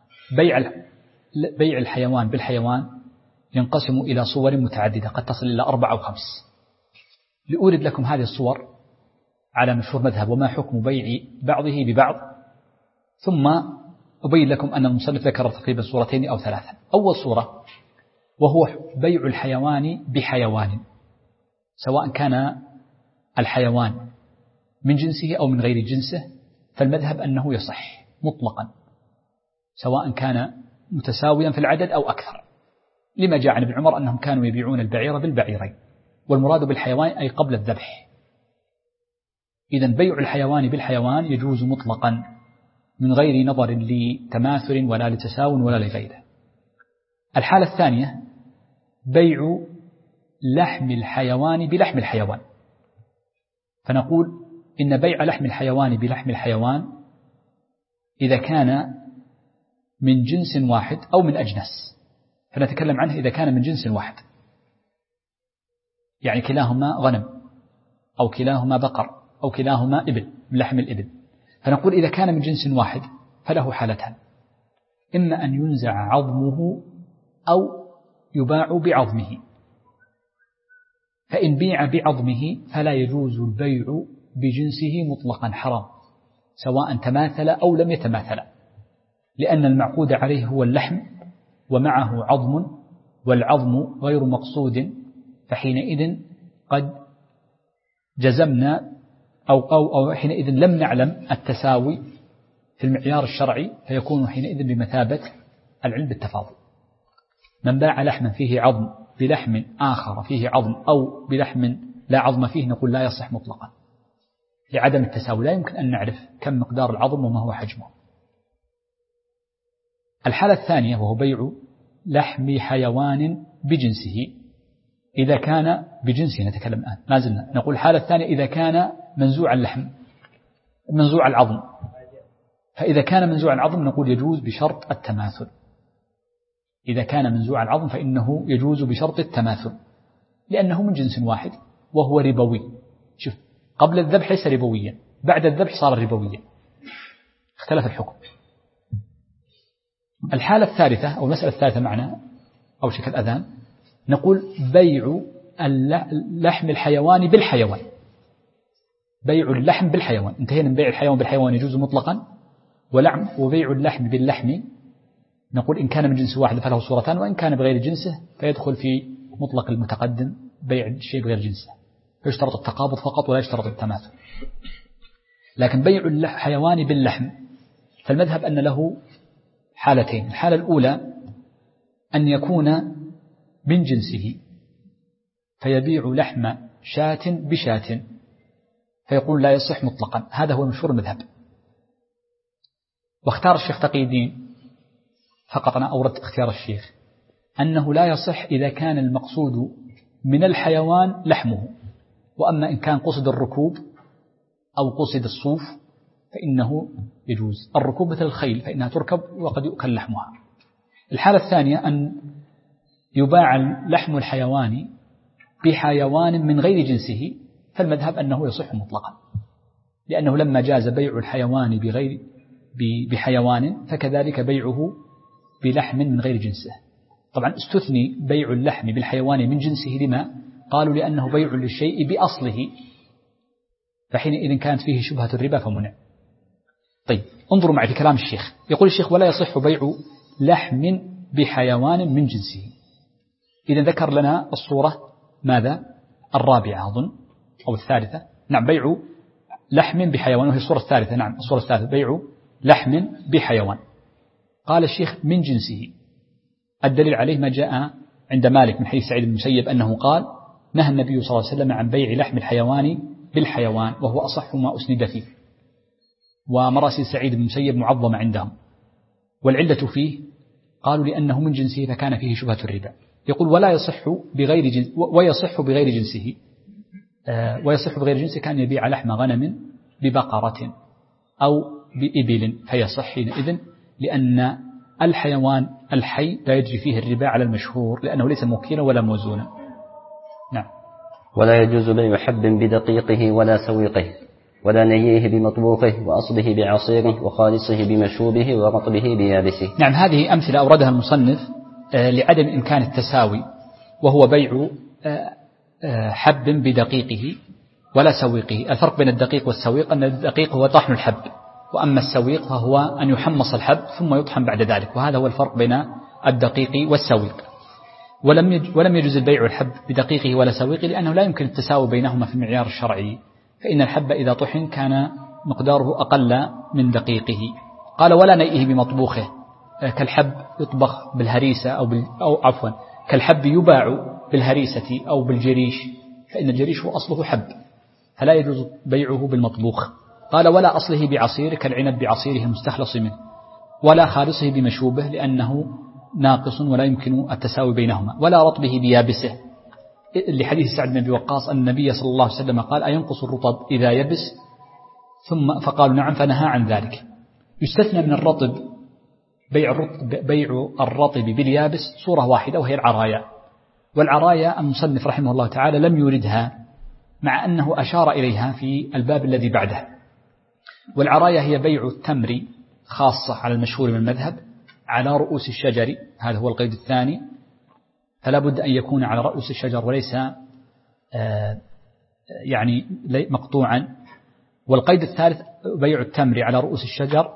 بيع الحيوان بالحيوان ينقسم إلى صور متعددة قد تصل إلى 4 أو 5. لأورد لكم هذه الصور على مشهور مذهب وما حكم بيع بعضه ببعض، ثم أبين لكم أن المصنف ذكر تقريبا صورتين أو 3. أول صورة وهو بيع الحيوان بحيوان، سواء كان الحيوان من جنسه أو من غير جنسه، فالمذهب أنه يصح مطلقا، سواء كان متساويا في العدد أو أكثر، لما جاء عن ابن عمر أنهم كانوا يبيعون البعير بالبعيرين، والمراد بالحيوان أي قبل الذبح. إذن بيع الحيوان بالحيوان يجوز مطلقا من غير نظر لتماثل ولا لتساو ولا لغيره. الحالة الثانية بيع لحم الحيوان بلحم الحيوان، فنقول إن بيع لحم الحيوان بلحم الحيوان إذا كان من جنس واحد أو من أجناس، فنتكلم عنه إذا كان من جنس واحد، يعني كلاهما غنم أو كلاهما بقر أو كلاهما إبل من لحم الإبل، فنقول إذا كان من جنس واحد فله حالتان: إما أن ينزع عظمه أو يباع بعظمه. فإن بيع بعظمه فلا يجوز البيع بجنسه مطلقا، حرام سواء تماثل أو لم يتماثل، لأن المعقود عليه هو اللحم ومعه عظم، والعظم غير مقصود، فحينئذ قد جزمنا أو حينئذ لم نعلم التساوي في المعيار الشرعي، فيكون حينئذ بمثابة العلم بالتفاضل. من باع لحما فيه عظم بلحم آخر فيه عظم أو بلحم لا عظم فيه نقول لا يصح مطلقا لعدم التساوي، لا يمكن أن نعرف كم مقدار العظم وما هو حجمه. الحالة الثانية وهو بيع لحم حيوان بجنسه، إذا كان بجنسه نتكلم الآن ما زلنا نقول الحالة الثانية إذا كان منزوع اللحم منزوع العظم، فإذا كان منزوع العظم نقول يجوز بشرط التماثل. إذا كان منزوع العظم فإنه يجوز بشرط التماثل، لأنه من جنس واحد وهو ربوي. شوف، قبل الذبح ليس ربويا، بعد الذبح صار ربويا، اختلف الحكم. الحالة الثالثة أو المسألة الثالثة معنا أو شكل الأذان، نقول بيع لحم الحيوان بالحيوان. بيع اللحم بالحيوان، انتهينا من بيع الحيوان بالحيوان يجوز مطلقا، وبيع اللحم باللحم نقول إن كان من جنس واحد فله صورتان، وإن كان بغير جنسه فيدخل في مطلق المتقدم بيع الشيء بغير جنسه، فيشترط التقابض فقط ولا يشترط التماثل. لكن بيع الحيوان باللحم فالمذهب أن له حالتين: الحالة الأولى أن يكون من جنسه فيبيع لحم شاة بشاة، فيقول لا يصح مطلقا، هذا هو مشهور المذهب. واختار الشيخ تقي الدين، فقط أنا أوردت اختيار الشيخ، أنه لا يصح إذا كان المقصود من الحيوان لحمه، وأما إن كان قصد الركوب أو قصد الصوف فإنه يجوز. الركوب مثل الخيل فإنها تركب وقد يؤكل لحمها. الحالة الثانية أن يباع لحم الحيوان بحيوان من غير جنسه، فالمذهب أنه يصح مطلقا، لأنه لما جاز بيع الحيوان بحيوان فكذلك بيعه بلحم من غير جنسه. طبعا استثني بيع اللحم بالحيوان من جنسه، لما؟ قالوا لأنه بيع للشيء بأصله، فحينئذ كانت فيه شبهة الربا فمنع. طيب انظروا معي في كلام الشيخ، يقول الشيخ ولا يصح بيع لحم بحيوان من جنسه. إذا ذكر لنا الصورة ماذا؟ الرابعة أظن أو الثالثة، نعم، بيع لحم بحيوان، وهي الصورة الثالثة، نعم الصورة الثالثة بيع لحم بحيوان. قال الشيخ من جنسه، الدليل عليه ما جاء عند مالك من حديث سعيد بن المسيب أنه قال نهى النبي صلى الله عليه وسلم عن بيع لحم الحيوان بالحيوان، وهو أصح ما أسند فيه، ومراسيل سعيد بن المسيب معظمة عندهم، والعلة فيه قالوا لأنه من جنسه فكان فيه شبهة الربا. يقول ولا يصح بغير جنس، ويصح بغير جنسه، ويصح بغير جنسه كان يبيع لحم غنم ببقرة أو بإبل، فيصح حينئذ، لأن الحيوان الحي لا يجري فيه الربا على المشهور، لأنه ليس موكيلا ولا موزونا. نعم. ولا يجوز بيع حب بدقيقه ولا سويقه، ولا نييه بمطبوخه، وأصبه بعصيره، وخالصه بمشوبه، ورطبه بيابسه. نعم، هذه أمثلة أوردها المصنف لعدم إمكان التساوي، وهو بيع حب بدقيقه ولا سويقه. الفرق بين الدقيق والسويق أن الدقيق هو طحن الحب، وأما السويق فهو أن يحمص الحب ثم يطحن بعد ذلك، وهذا هو الفرق بين الدقيق والسويق. ولم يجوز البيع الحب بدقيقه ولا سويقه، لأنه لا يمكن التساوي بينهما في المعيار الشرعي، فإن الحب إذا طحن كان مقداره أقل من دقيقه. قال ولا نيئه بمطبوخه، كالحب يطبخ بالهريسة أو عفوا كالحب يباع بالهريسة أو بالجريش، فإن الجريش هو أصله حب فلا يجوز بيعه بالمطبوخ. قال ولا أصله بعصير كالعنب بعصيره المستخلص منه، ولا خالصه بمشوبه لأنه ناقص ولا يمكن التساوي بينهما، ولا رطبه بيابسه، لحديث سعد بن أبي وقاص أن النبي صلى الله عليه وسلم قال أينقص الرطب إذا يبس؟ ثم فقالوا نعم فنهى عن ذلك. يستثنى من الرطب بيع الرطب باليابس صورة واحدة وهي العرايا، والعرايا المصنف رحمه الله تعالى لم يردها مع أنه أشار إليها في الباب الذي بعده. والعرايا هي بيع التمر خاصة على المشهور من المذهب على رؤوس الشجر، هذا هو القيد الثاني، فلا بد أن يكون على رؤوس الشجر وليس يعني مقطوعا. والقيد الثالث بيع التمر على رؤوس الشجر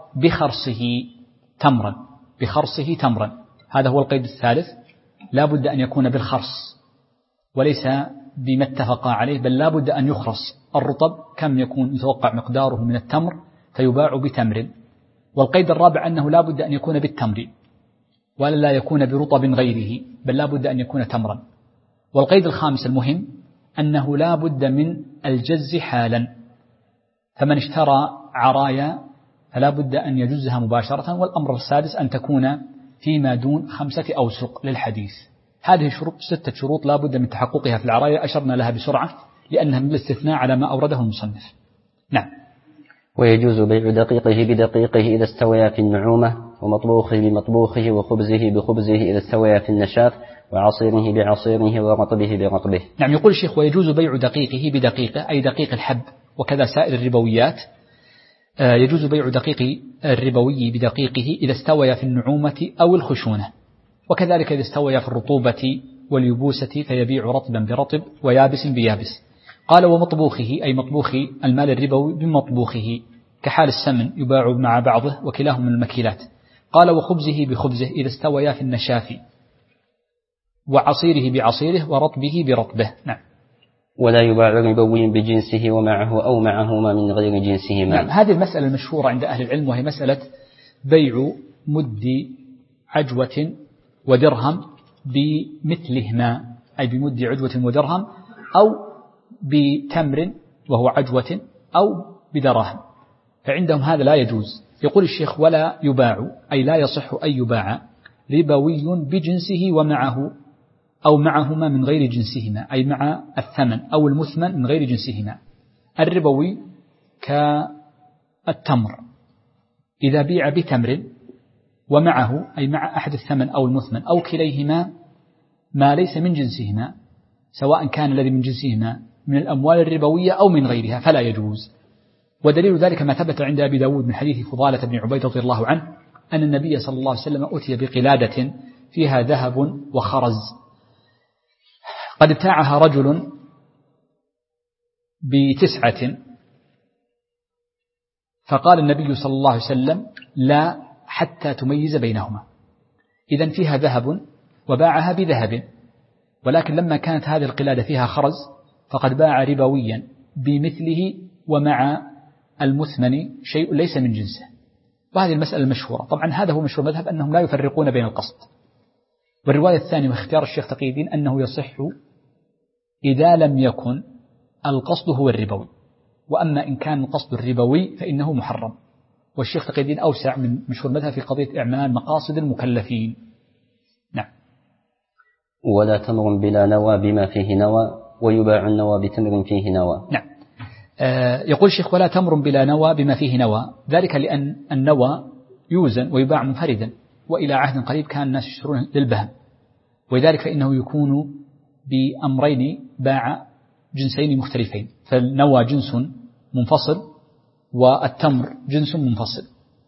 بخرصه تمرا، هذا هو القيد الثالث، لا بد أن يكون بالخرص وليس بما اتفق عليه، بل لا بد أن يخرص الرطب كم يكون يتوقع مقداره من التمر فيباع بتمر. والقيد الرابع أنه لا بد أن يكون بالتمر ولا لا يكون برطب غيره، بل لا بد أن يكون تمرا. والقيد الخامس المهم أنه لا بد من الجز حالا، فمن اشترى عرايا فلا بد أن يجزها مباشرة. والأمر السادس أن تكون فيما دون 5 أوسق للحديث. هذه شروط 6 شروط لا بد من تحققها في العرايا، أشرنا لها بسرعة لأنها من الاستثناء على ما أورده المصنف. نعم. ويجوز بيع دقيقه بدقيقه إذا استويا في النعومة، ومطبوخه بمطبوخه، وخبزه بخبزه إذا استويا في النشاف، وعصيره بعصيره، ورطبه برطبه. نعم. يقول الشيخ ويجوز بيع دقيقه بدقيقه أي دقيق الحب، وكذا سائر الربويات. يجوز بيع دقيق الربوي بدقيقه إذا استويا في النعومة أو الخشونة، وكذلك إذا استويا في الرطوبة واليبوسة فيبيع رطبا برطب ويابس بيابس. قال ومطبوخه أي مطبوخ المال الربوي بمطبوخه كحال السمن يباع مع بعضه وكلاهما من المكيلات. قال وخبزه بخبزه إذا استويا في النشاف، وعصيره بعصيره، ورطبه برطبه. نعم. ولا يباع ربوي بجنسه ومعه أو معهما من غير جنسهما. نعم. هذه المسألة المشهورة عند أهل العلم، وهي مسألة بيع مد عجوة ودرهم بمثلهما، أي بمد عجوة ودرهم، أو بتمر وهو عجوة، أو بدراهم، فعندهم هذا لا يجوز. يقول الشيخ ولا يباع أي لا يصح أن يباع ربوي بجنسه ومعه أو معهما من غير جنسهما، أي مع الثمن أو المثمن من غير جنسهما. الربوي كالتمر إذا بيع بتمر ومعه أي مع أحد الثمن أو المثمن أو كليهما ما ليس من جنسهما، سواء كان الذي من جنسهما من الأموال الربوية أو من غيرها، فلا يجوز. ودليل ذلك ما ثبت عند أبي داود من حديث فضالة بن عبيد رضي الله عنه أن النبي صلى الله عليه وسلم أتي بقلادة فيها ذهب وخرز قد ابتاعها رجل ب9، فقال النبي صلى الله عليه وسلم لا حتى تميز بينهما، إذن فيها ذهب وباعها بذهب. ولكن لما كانت هذه القلادة فيها خرز فقد باع ربويا بمثله ومع المثمن شيء ليس من جنسه، وهذه المسألة المشهورة. طبعا هذا هو مشهور المذهب أنهم لا يفرقون بين القصد. والرواية الثانية واختيار الشيخ تقي الدين أنه يصح إذا لم يكن القصد هو الربوي، وأما إن كان القصد الربوي فإنه محرم. والشيخ تقي الدين أوسع من مشهور المذهب في قضية إعمال مقاصد المكلفين. نعم. ولا تمر بلا نوى بما فيه نوى، ويباع النوى بتمر فيه نوى. نعم. يقول الشيخ ولا تمر بلا نوى بما فيه نوى، ذلك لأن النوى يوزن ويباع منفردا، وإلى عهد قريب كان الناس يشترون للبهم، ولذلك فإنه يكون بأمرين باع جنسين مختلفين، فالنوى جنس منفصل والتمر جنس منفصل.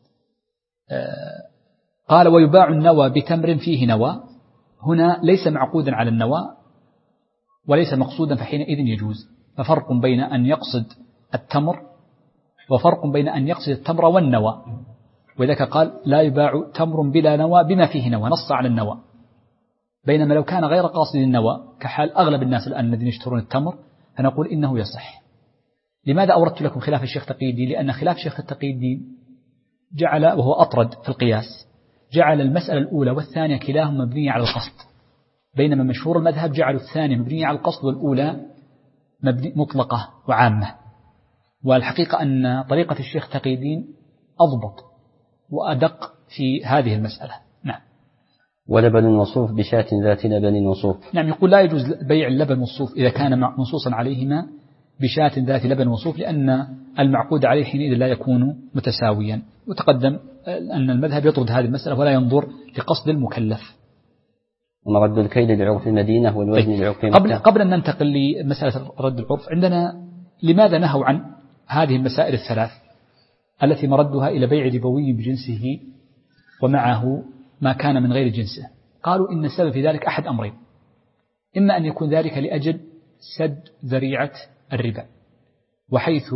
قال ويباع النوى بتمر فيه نوى، هنا ليس معقودا على النوى وليس مقصودا، فحينئذ يجوز. ففرق بين أن يقصد التمر وفرق بين أن يقصد التمر والنوى، وذلك قال لا يباع تمر بلا نوى بما فيه نوى، نص على النوى. بينما لو كان غير قاصد النوى كحال أغلب الناس الآن الذين يشترون التمر فنقول إنه يصح. لماذا أوردت لكم خلاف الشيخ تقي الدين؟ لأن خلاف الشيخ تقي الدين جعل، وهو أطرد في القياس، جعل المسألة الأولى والثانية كلاهما مبنية على القصد، بينما مشهور المذهب جعلوا الثانية مبنية على القصد والأولى مطلقة وعامة. والحقيقة أن طريقة الشيخ تقي الدين أضبط وأدق في هذه المسألة. نعم. ولبن وصوف بشاة ذات لبن وصوف. نعم، يقول لا يجوز بيع اللبن والصوف إذا كان منصوصا عليهما بشاة ذات لبن وصوف، لأن المعقود عليه حينئذ لا يكون متساويا. وتقدم أن المذهب يطرد هذه المسألة ولا ينظر لقصد المكلف. ومرد الكيل لعرف المدينة والوزن لعرف مكة. قبل أن ننتقل لمسألة رد العرف، عندنا لماذا نهوا عن هذه المسائل الثلاث التي مردها إلى بيع ربوي بجنسه ومعه ما كان من غير جنسه؟ قالوا إن السبب في ذلك أحد أمرين: إما أن يكون ذلك لأجل سد ذريعة الربا، وحيث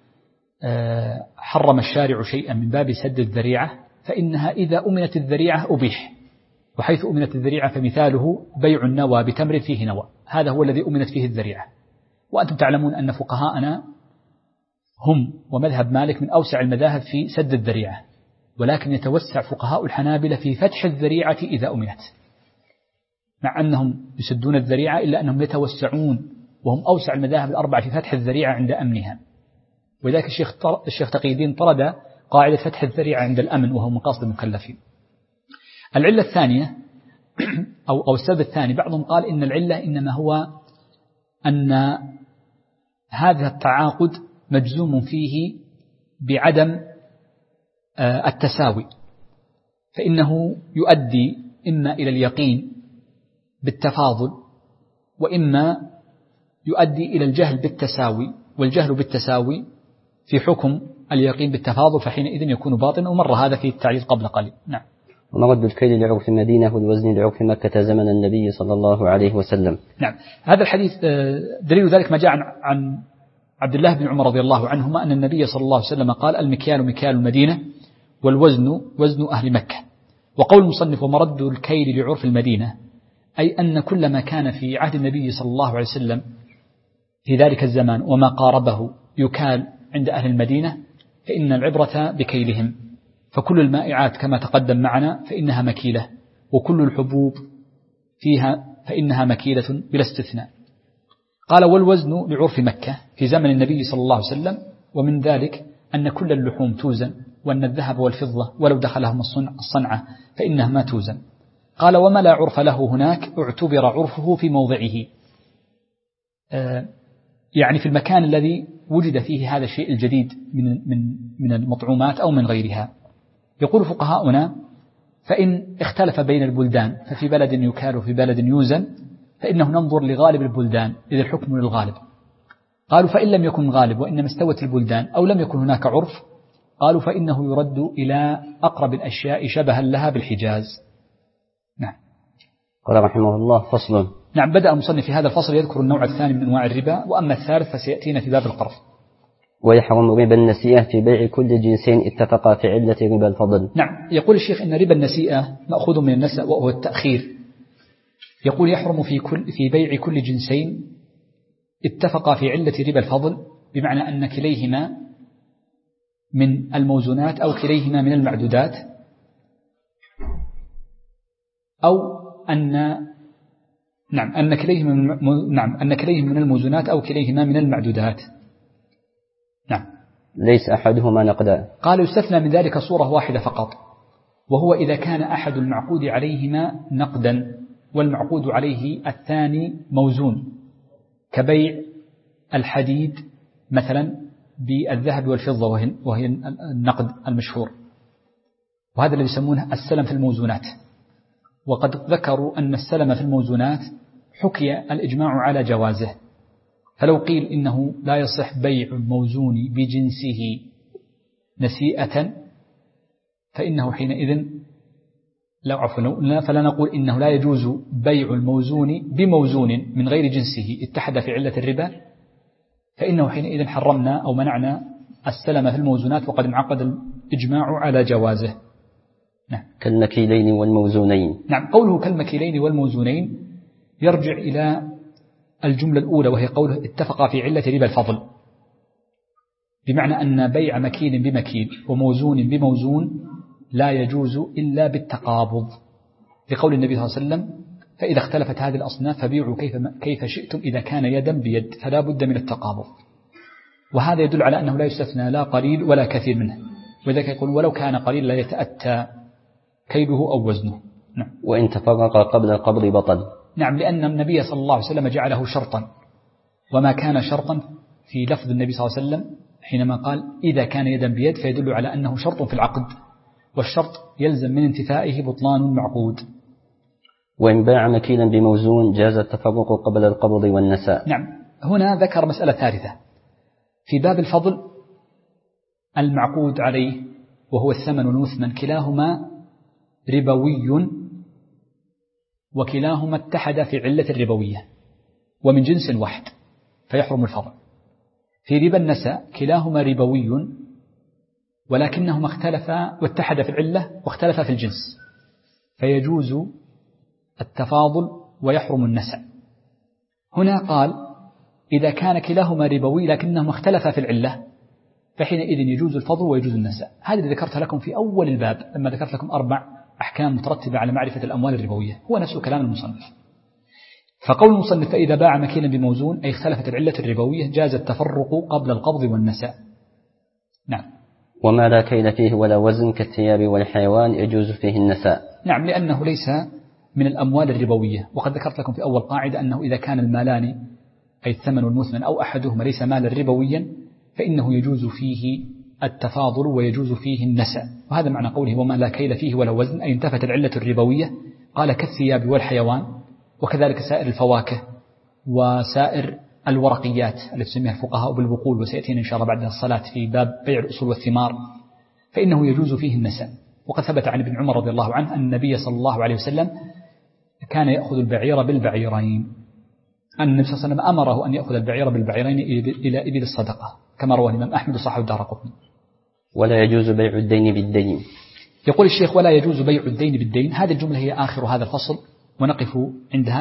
حرم الشارع شيئا من باب سد الذريعة فإنها إذا أمنت الذريعة أبيح، وحيث أمنت الذريعة فمثاله بيع النوى بتمر فيه نوى، هذا هو الذي أمنت فيه الذريعة. وأنتم تعلمون أن فقهاءنا هم ومذهب مالك من أوسع المذاهب في سد الذريعة، ولكن يتوسع فقهاء الحنابلة في فتح الذريعة إذا أمنت، مع أنهم يسدون الذريعة إلا أنهم يتوسعون وهم أوسع المذاهب الأربعة في فتح الذريعة عند أمنها. ولذلك الشيخ تقي الدين طرد قاعدة فتح الذريعة عند الأمن وهو من قصد المكلفين. العلة الثانية أو السبب الثاني، بعضهم قال إن العلة إنما هو أن هذا التعاقد مجزوم فيه بعدم التساوي، فإنه يؤدي إما إلى اليقين بالتفاضل، وإما يؤدي إلى الجهل بالتساوي، والجهل بالتساوي في حكم اليقين بالتفاضل، فحينئذ يكون باطلا، ومر هذا في التعريض قبل قليل. نعم. ومرد الكيل لعرف المدينة والوزن لعرف مكة زمن النبي صلى الله عليه وسلم. نعم، هذا الحديث دليل ذلك ما جاء عن عبد الله بن عمر رضي الله عنهما أن النبي صلى الله عليه وسلم قال: المكيال مكيال المدينة والوزن وزن أهل مكة. وقول المصنف ومرد الكيل لعرف المدينة، أي أن كل ما كان في عهد النبي صلى الله عليه وسلم في ذلك الزمان وما قاربه يكال عند أهل المدينة فإن العبرة بكيلهم، فكل المائعات كما تقدم معنا فإنها مكيلة، وكل الحبوب فيها فإنها مكيلة بلا استثناء. قال: والوزن لعرف مكة في زمن النبي صلى الله عليه وسلم، ومن ذلك أن كل اللحوم توزن، وأن الذهب والفضة ولو دخلهم الصنعة فإنها ما توزن. قال: وما لا عرف له هناك اعتبر عرفه في موضعه، يعني في المكان الذي وجد فيه هذا الشيء الجديد من المطعومات أو من غيرها. يقول فقهاؤنا: فإن اختلف بين البلدان ففي بلد يكال وفي بلد يوزن، فإنه ننظر لغالب البلدان إذا الحكم للغالب. قالوا: فإن لم يكن غالب وإنما استوت البلدان أو لم يكن هناك عرف، قالوا: فإنه يرد إلى أقرب الأشياء شبها لها بالحجاز. نعم. قال رحمه الله: فصل. نعم، بدأ المصنف في هذا الفصل يذكر النوع الثاني من أنواع الربا، وأما الثالث فسيأتينا في باب القرض. ويحرم ربا النسيئة في بيع كل جنسين اتفقا في علة ربا الفضل. نعم، يقول الشيخ إن ربا النسيئة مأخوذ من النسأ وهو التأخير. يقول: يحرم في بيع كل جنسين اتفقا في علة ربا الفضل، بمعنى أن كليهما من الموزونات أو كليهما من المعدودات، أو أن كليهما من الموزونات أو كليهما من المعدودات. نعم. ليس أحدهما نقدا. قال: يستثنى من ذلك صورة واحدة فقط، وهو إذا كان أحد المعقود عليهما نقدا والمعقود عليه الثاني موزون، كبيع الحديد مثلا بالذهب والفضة وهي النقد المشهور، وهذا اللي يسمونه السلم في الموزونات. وقد ذكروا أن السلم في الموزونات حكي الإجماع على جوازه، فلو قيل إنه لا يصح بيع الموزون بجنسه نسيئة فإنه حينئذ فلا نقول إنه لا يجوز بيع الموزون بموزون من غير جنسه اتحد في علة الربا، فإنه حينئذ حرمنا أو منعنا السلم في الموزونات، وقد انعقد الإجماع على جوازه. نعم. كالمكيلين والموزونين. نعم، قوله كالمكيلين والموزونين يرجع إلى الجملة الأولى، وهي قوله اتفق في علة ربا الفضل، بمعنى أن بيع مكيل بمكيل وموزون بموزون لا يجوز إلا بالتقابض، لقول النبي صلى الله عليه وسلم: فإذا اختلفت هذه الأصناف فبيعوا كيف شئتم إذا كان يدا بيد، فلا بد من التقابض. وهذا يدل على أنه لا يستثنى لا قليل ولا كثير منه، وذلك يقول: ولو كان قليل لا يتأتى كيله أو وزنه. نعم. وإن تفرق قبل القبض بطل. نعم، لأن النبي صلى الله عليه وسلم جعله شرطا، وما كان شرطا في لفظ النبي صلى الله عليه وسلم حينما قال: إذا كان يدا بيد، فيدل على أنه شرط في العقد، والشرط يلزم من انتفائه بطلان المعقود. وإن باع مكيلا بموزون جاز التفرق قبل القبض والنساء. نعم. هنا ذكر مسألة ثالثة في باب الفضل: المعقود عليه وهو الثمن والمثمن كلاهما ربوي، وكلاهما اتحد في علة الربوية ومن جنس واحد، فيحرم الفضل. في ربا النساء كلاهما ربوي ولكنهما اختلفا واتحد في العلة واختلفا في الجنس، فيجوز التفاضل ويحرم النساء. هنا قال: إذا كان كلاهما ربوي لكنهما اختلفا في العلة، فحينئذ يجوز الفضل ويجوز النساء. هذا الذي ذكرت لكم في أول الباب لما ذكرت لكم 4 أحكام مترتبة على معرفة الأموال الربوية، هو نفس كلام المصنف. فقول المصنف: فإذا باع مكيلا بموزون، أي اختلفت العلة الربوية، جاز التفرق قبل القبض والنساء. نعم. وما لا كيل فيه ولا وزن كالثياب والحيوان يجوز فيه النساء. نعم، لأنه ليس من الأموال الربوية، وقد ذكرت لكم في أول قاعدة أنه إذا كان المالان أي الثمن والمثمن أو أحدهما ليس مالا ربويا فإنه يجوز فيه التفاضل ويجوز فيه النساء. وهذا معنى قوله: وما لا كيل فيه ولا وزن، أي انتفت العلة الربوية. قال: كالثياب والحيوان، وكذلك سائر الفواكه وسائر الورقيات التي تسميها الفقهاء بالبقول، وسيأتينا إن شاء الله بعد الصلاة في باب بيع الأصول والثمار، فإنه يجوز فيه النساء. وقد ثبت عن ابن عمر رضي الله عنه أن النبي صلى الله عليه وسلم كان يأخذ البعير بالبعيرين، أن النبي صلى الله عليه وسلم أمره أن يأخذ البعير بالبعيرين إلى إبل الصدقة، كما رواه الإمام أحمد وصححه الدارقطني. ولا يجوز بيع الدين بالدين. يقول الشيخ: ولا يجوز بيع الدين بالدين. هذه الجملة هي آخر هذا الفصل، ونقف عندها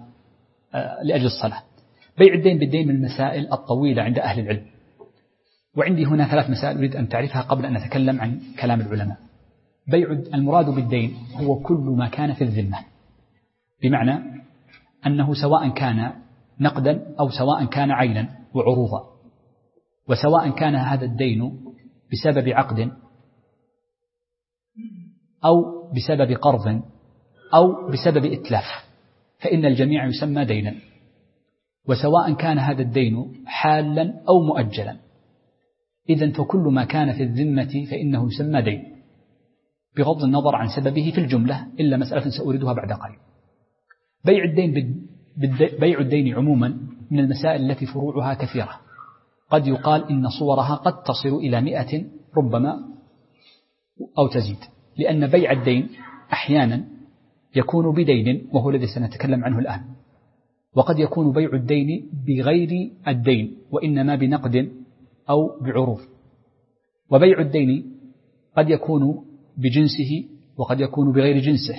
لأجل الصلاة. بيع الدين بالدين من المسائل الطويلة عند أهل العلم، وعندي هنا 3 مسائل أريد أن تعرفها قبل أن نتكلم عن كلام العلماء. المراد بالدين هو كل ما كان في الذمة، بمعنى أنه سواء كان نقدا أو سواء كان عينا وعروضا، وسواء كان هذا الدين بسبب عقد أو بسبب قرض أو بسبب إتلاف، فإن الجميع يسمى دينا. وسواء كان هذا الدين حالا أو مؤجلا، إذن فكل ما كان في الذمة فإنه يسمى دين، بغض النظر عن سببه في الجملة، إلا مسألة سأوردها بعد قليل. بيع الدين عموما من المسائل التي فروعها كثيرة، قد يقال إن صورها قد تصل إلى 100 ربما أو تزيد، لأن بيع الدين أحيانا يكون بدين وهو الذي سنتكلم عنه الآن، وقد يكون بيع الدين بغير الدين وإنما بنقد أو بعروض. وبيع الدين قد يكون بجنسه وقد يكون بغير جنسه،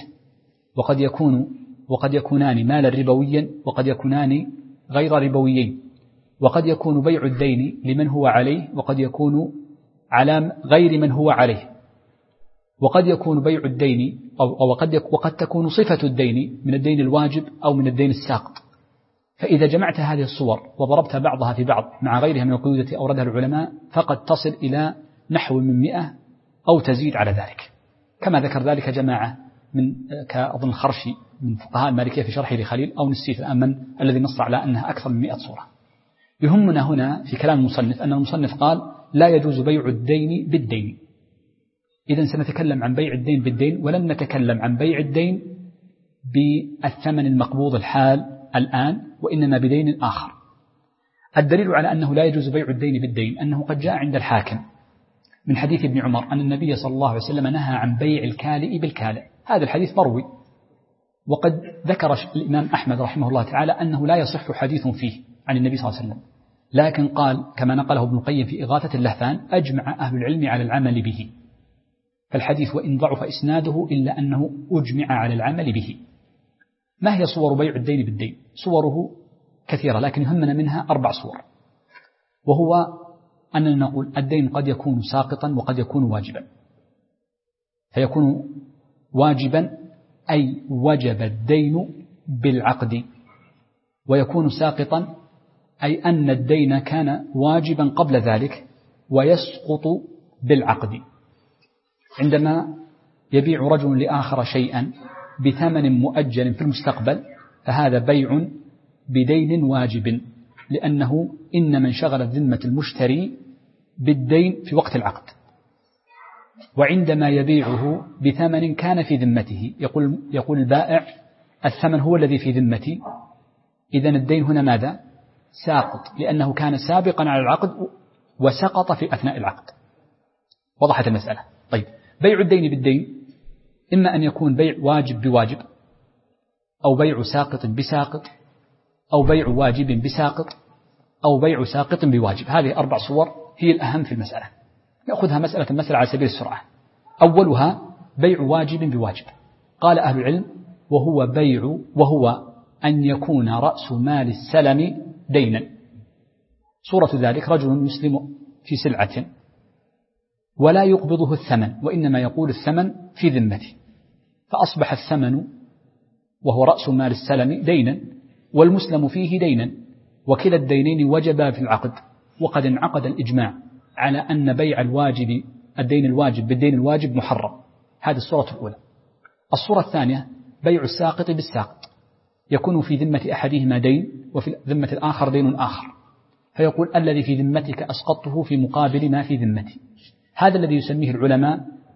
وقد يكونان مالا ربويا وقد يكونان غير ربويين، وقد يكون بيع الدين لمن هو عليه وقد يكون على غير من هو عليه، وقد يكون بيع الدين وقد تكون صفة الدين من الدين الواجب أو من الدين الساقط. فإذا جمعت هذه الصور وضربت بعضها في بعض مع غيرها من القيود التي أوردها العلماء فقد تصل إلى نحو من 100 أو تزيد على ذلك، كما ذكر ذلك جماعة من كأظن الخرشي من فقهاء المالكية في شرحه لخليل، أو نسيت الآن من الذي نص على أنها أكثر من 100 صورة. يهمنا هنا في كلام المصنف أن المصنف قال: لا يجوز بيع الدين بالدين. إذن سنتكلم عن بيع الدين بالدين، ولن نتكلم عن بيع الدين بالثمن المقبوض الحال الآن، وإنما بدين آخر. الدليل على أنه لا يجوز بيع الدين بالدين أنه قد جاء عند الحاكم من حديث ابن عمر أن النبي صلى الله عليه وسلم نهى عن بيع الكالئ بالكالئ. هذا الحديث مروي، وقد ذكر الإمام أحمد رحمه الله تعالى أنه لا يصح حديث فيه عن النبي صلى الله عليه وسلم، لكن قال كما نقله ابن القيم في إغاثة اللهفان: أجمع أهل العلم على العمل به. فالحديث وإن ضعف إسناده إلا أنه أجمع على العمل به. ما هي صور بيع الدين بالدين؟ صوره كثيرة، لكن يهمنا منها 4 صور، وهو أننا نقول الدين قد يكون ساقطا وقد يكون واجبا. فيكون واجبا أي وجب الدين بالعقد، ويكون ساقطا أي أن الدين كان واجبا قبل ذلك ويسقط بالعقد. عندما يبيع رجل لآخر شيئا بثمن مؤجل في المستقبل فهذا بيع بدين واجب، لأنه إنما انشغلت ذمة المشتري بالدين في وقت العقد. وعندما يبيعه بثمن كان في ذمته يقول البائع الثمن هو الذي في ذمتي، إذن الدين هنا ماذا؟ ساقط، لأنه كان سابقا على العقد وسقط في أثناء العقد. وضحت المسألة. طيب، بيع الدين بالدين إما أن يكون بيع واجب بواجب، أو بيع ساقط بساقط، أو بيع واجب بساقط، أو بيع ساقط بواجب. هذه 4 صور هي الأهم في المسألة. نأخذها مسألة على سبيل السرعة. أولها بيع واجب بواجب. قال أهل العلم وهو أن يكون رأس مال السلم دينا. صورة ذلك رجل يسلم في سلعة ولا يقبضه الثمن، وإنما يقول الثمن في ذمته، فأصبح الثمن وهو رأس مال السلم دينا والمسلم فيه دينا، وكلا الدينين وجبا في العقد، وقد انعقد الإجماع على أن بيع الدين الواجب بالدين الواجب محرم. هذه الصورة الأولى. الصورة الثانية بيع الساقط بالساقط، يكون في ذمة أحدهما دين وفي ذمة الآخر دين آخر، فيقول الذي في ذمتك أسقطته في مقابل ما في ذمتي. هذا الذي يسميه العلماء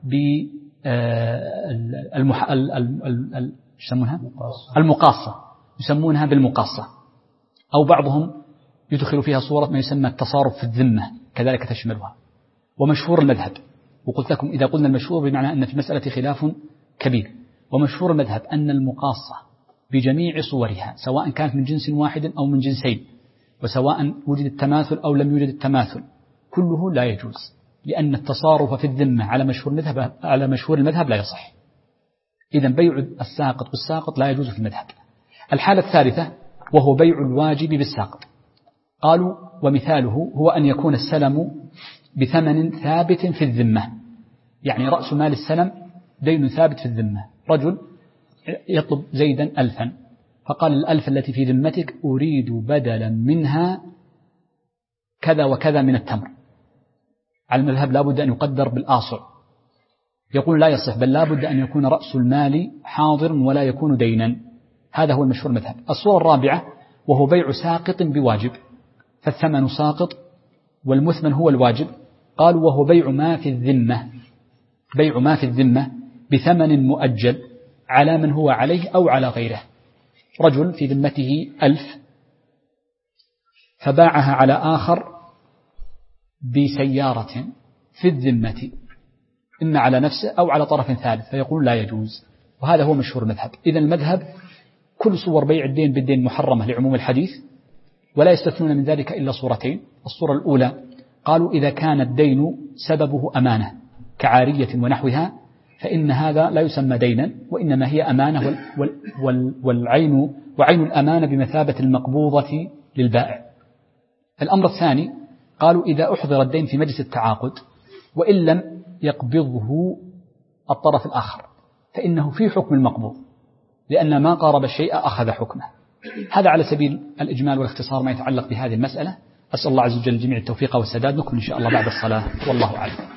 المقاصة، يسمونها بالمقاصة، أو بعضهم يدخل فيها صورة ما يسمى التصارف في الذمة، كذلك تشملها. ومشهور المذهب، وقلت لكم إذا قلنا المشهور بمعنى أن في المسألة خلاف كبير، ومشهور المذهب أن المقاصة بجميع صورها سواء كانت من جنس واحد أو من جنسين، وسواء وجد التماثل أو لم يوجد التماثل، كله لا يجوز، لأن التصارف في الذمة على مشهور المذهب لا يصح. إذن بيع الساقط بالساقط لا يجوز في المذهب. الحالة الثالثة وهو بيع الواجب بالساقط. قالوا ومثاله هو أن يكون السلم بثمن ثابت في الذمة، يعني رأس مال السلم دين ثابت في الذمة. رجل يطلب زيدا 1000، فقال 1000 التي في ذمتك أريد بدلا منها كذا وكذا من التمر. على المذهب لا بد أن يقدر بالآصع، يقول لا يصح، بل لا بد أن يكون رأس المال حاضر ولا يكون دينا. هذا هو المشهور المذهب. الصورة الرابعة وهو بيع ساقط بواجب، فالثمن ساقط والمثمن هو الواجب. قالوا وهو بيع ما في الذمة بثمن مؤجل على من هو عليه أو على غيره. رجل في ذمته 1000 فباعها على آخر بسيارة في الذمة، إما على نفسه أو على طرف ثالث، فيقول لا يجوز. وهذا هو مشهور المذهب. إذن المذهب كل صور بيع الدين بالدين محرمة لعموم الحديث، ولا يستثنون من ذلك إلا صورتين. الصورة الأولى قالوا إذا كان الدين سببه أمانة كعارية ونحوها، فإن هذا لا يسمى دينا، وإنما هي أمانة، وعين الأمانة بمثابة المقبوضة للبائع. الأمر الثاني قالوا إذا أحضر الدين في مجلس التعاقد وإن لم يقبضه الطرف الآخر فإنه في حكم المقبوض، لأن ما قارب الشيء أخذ حكمه. هذا على سبيل الإجمال والاختصار ما يتعلق بهذه المسألة. أسأل الله عز وجل جميع التوفيق والسداد. نكمل إن شاء الله بعد الصلاة، والله أعلم.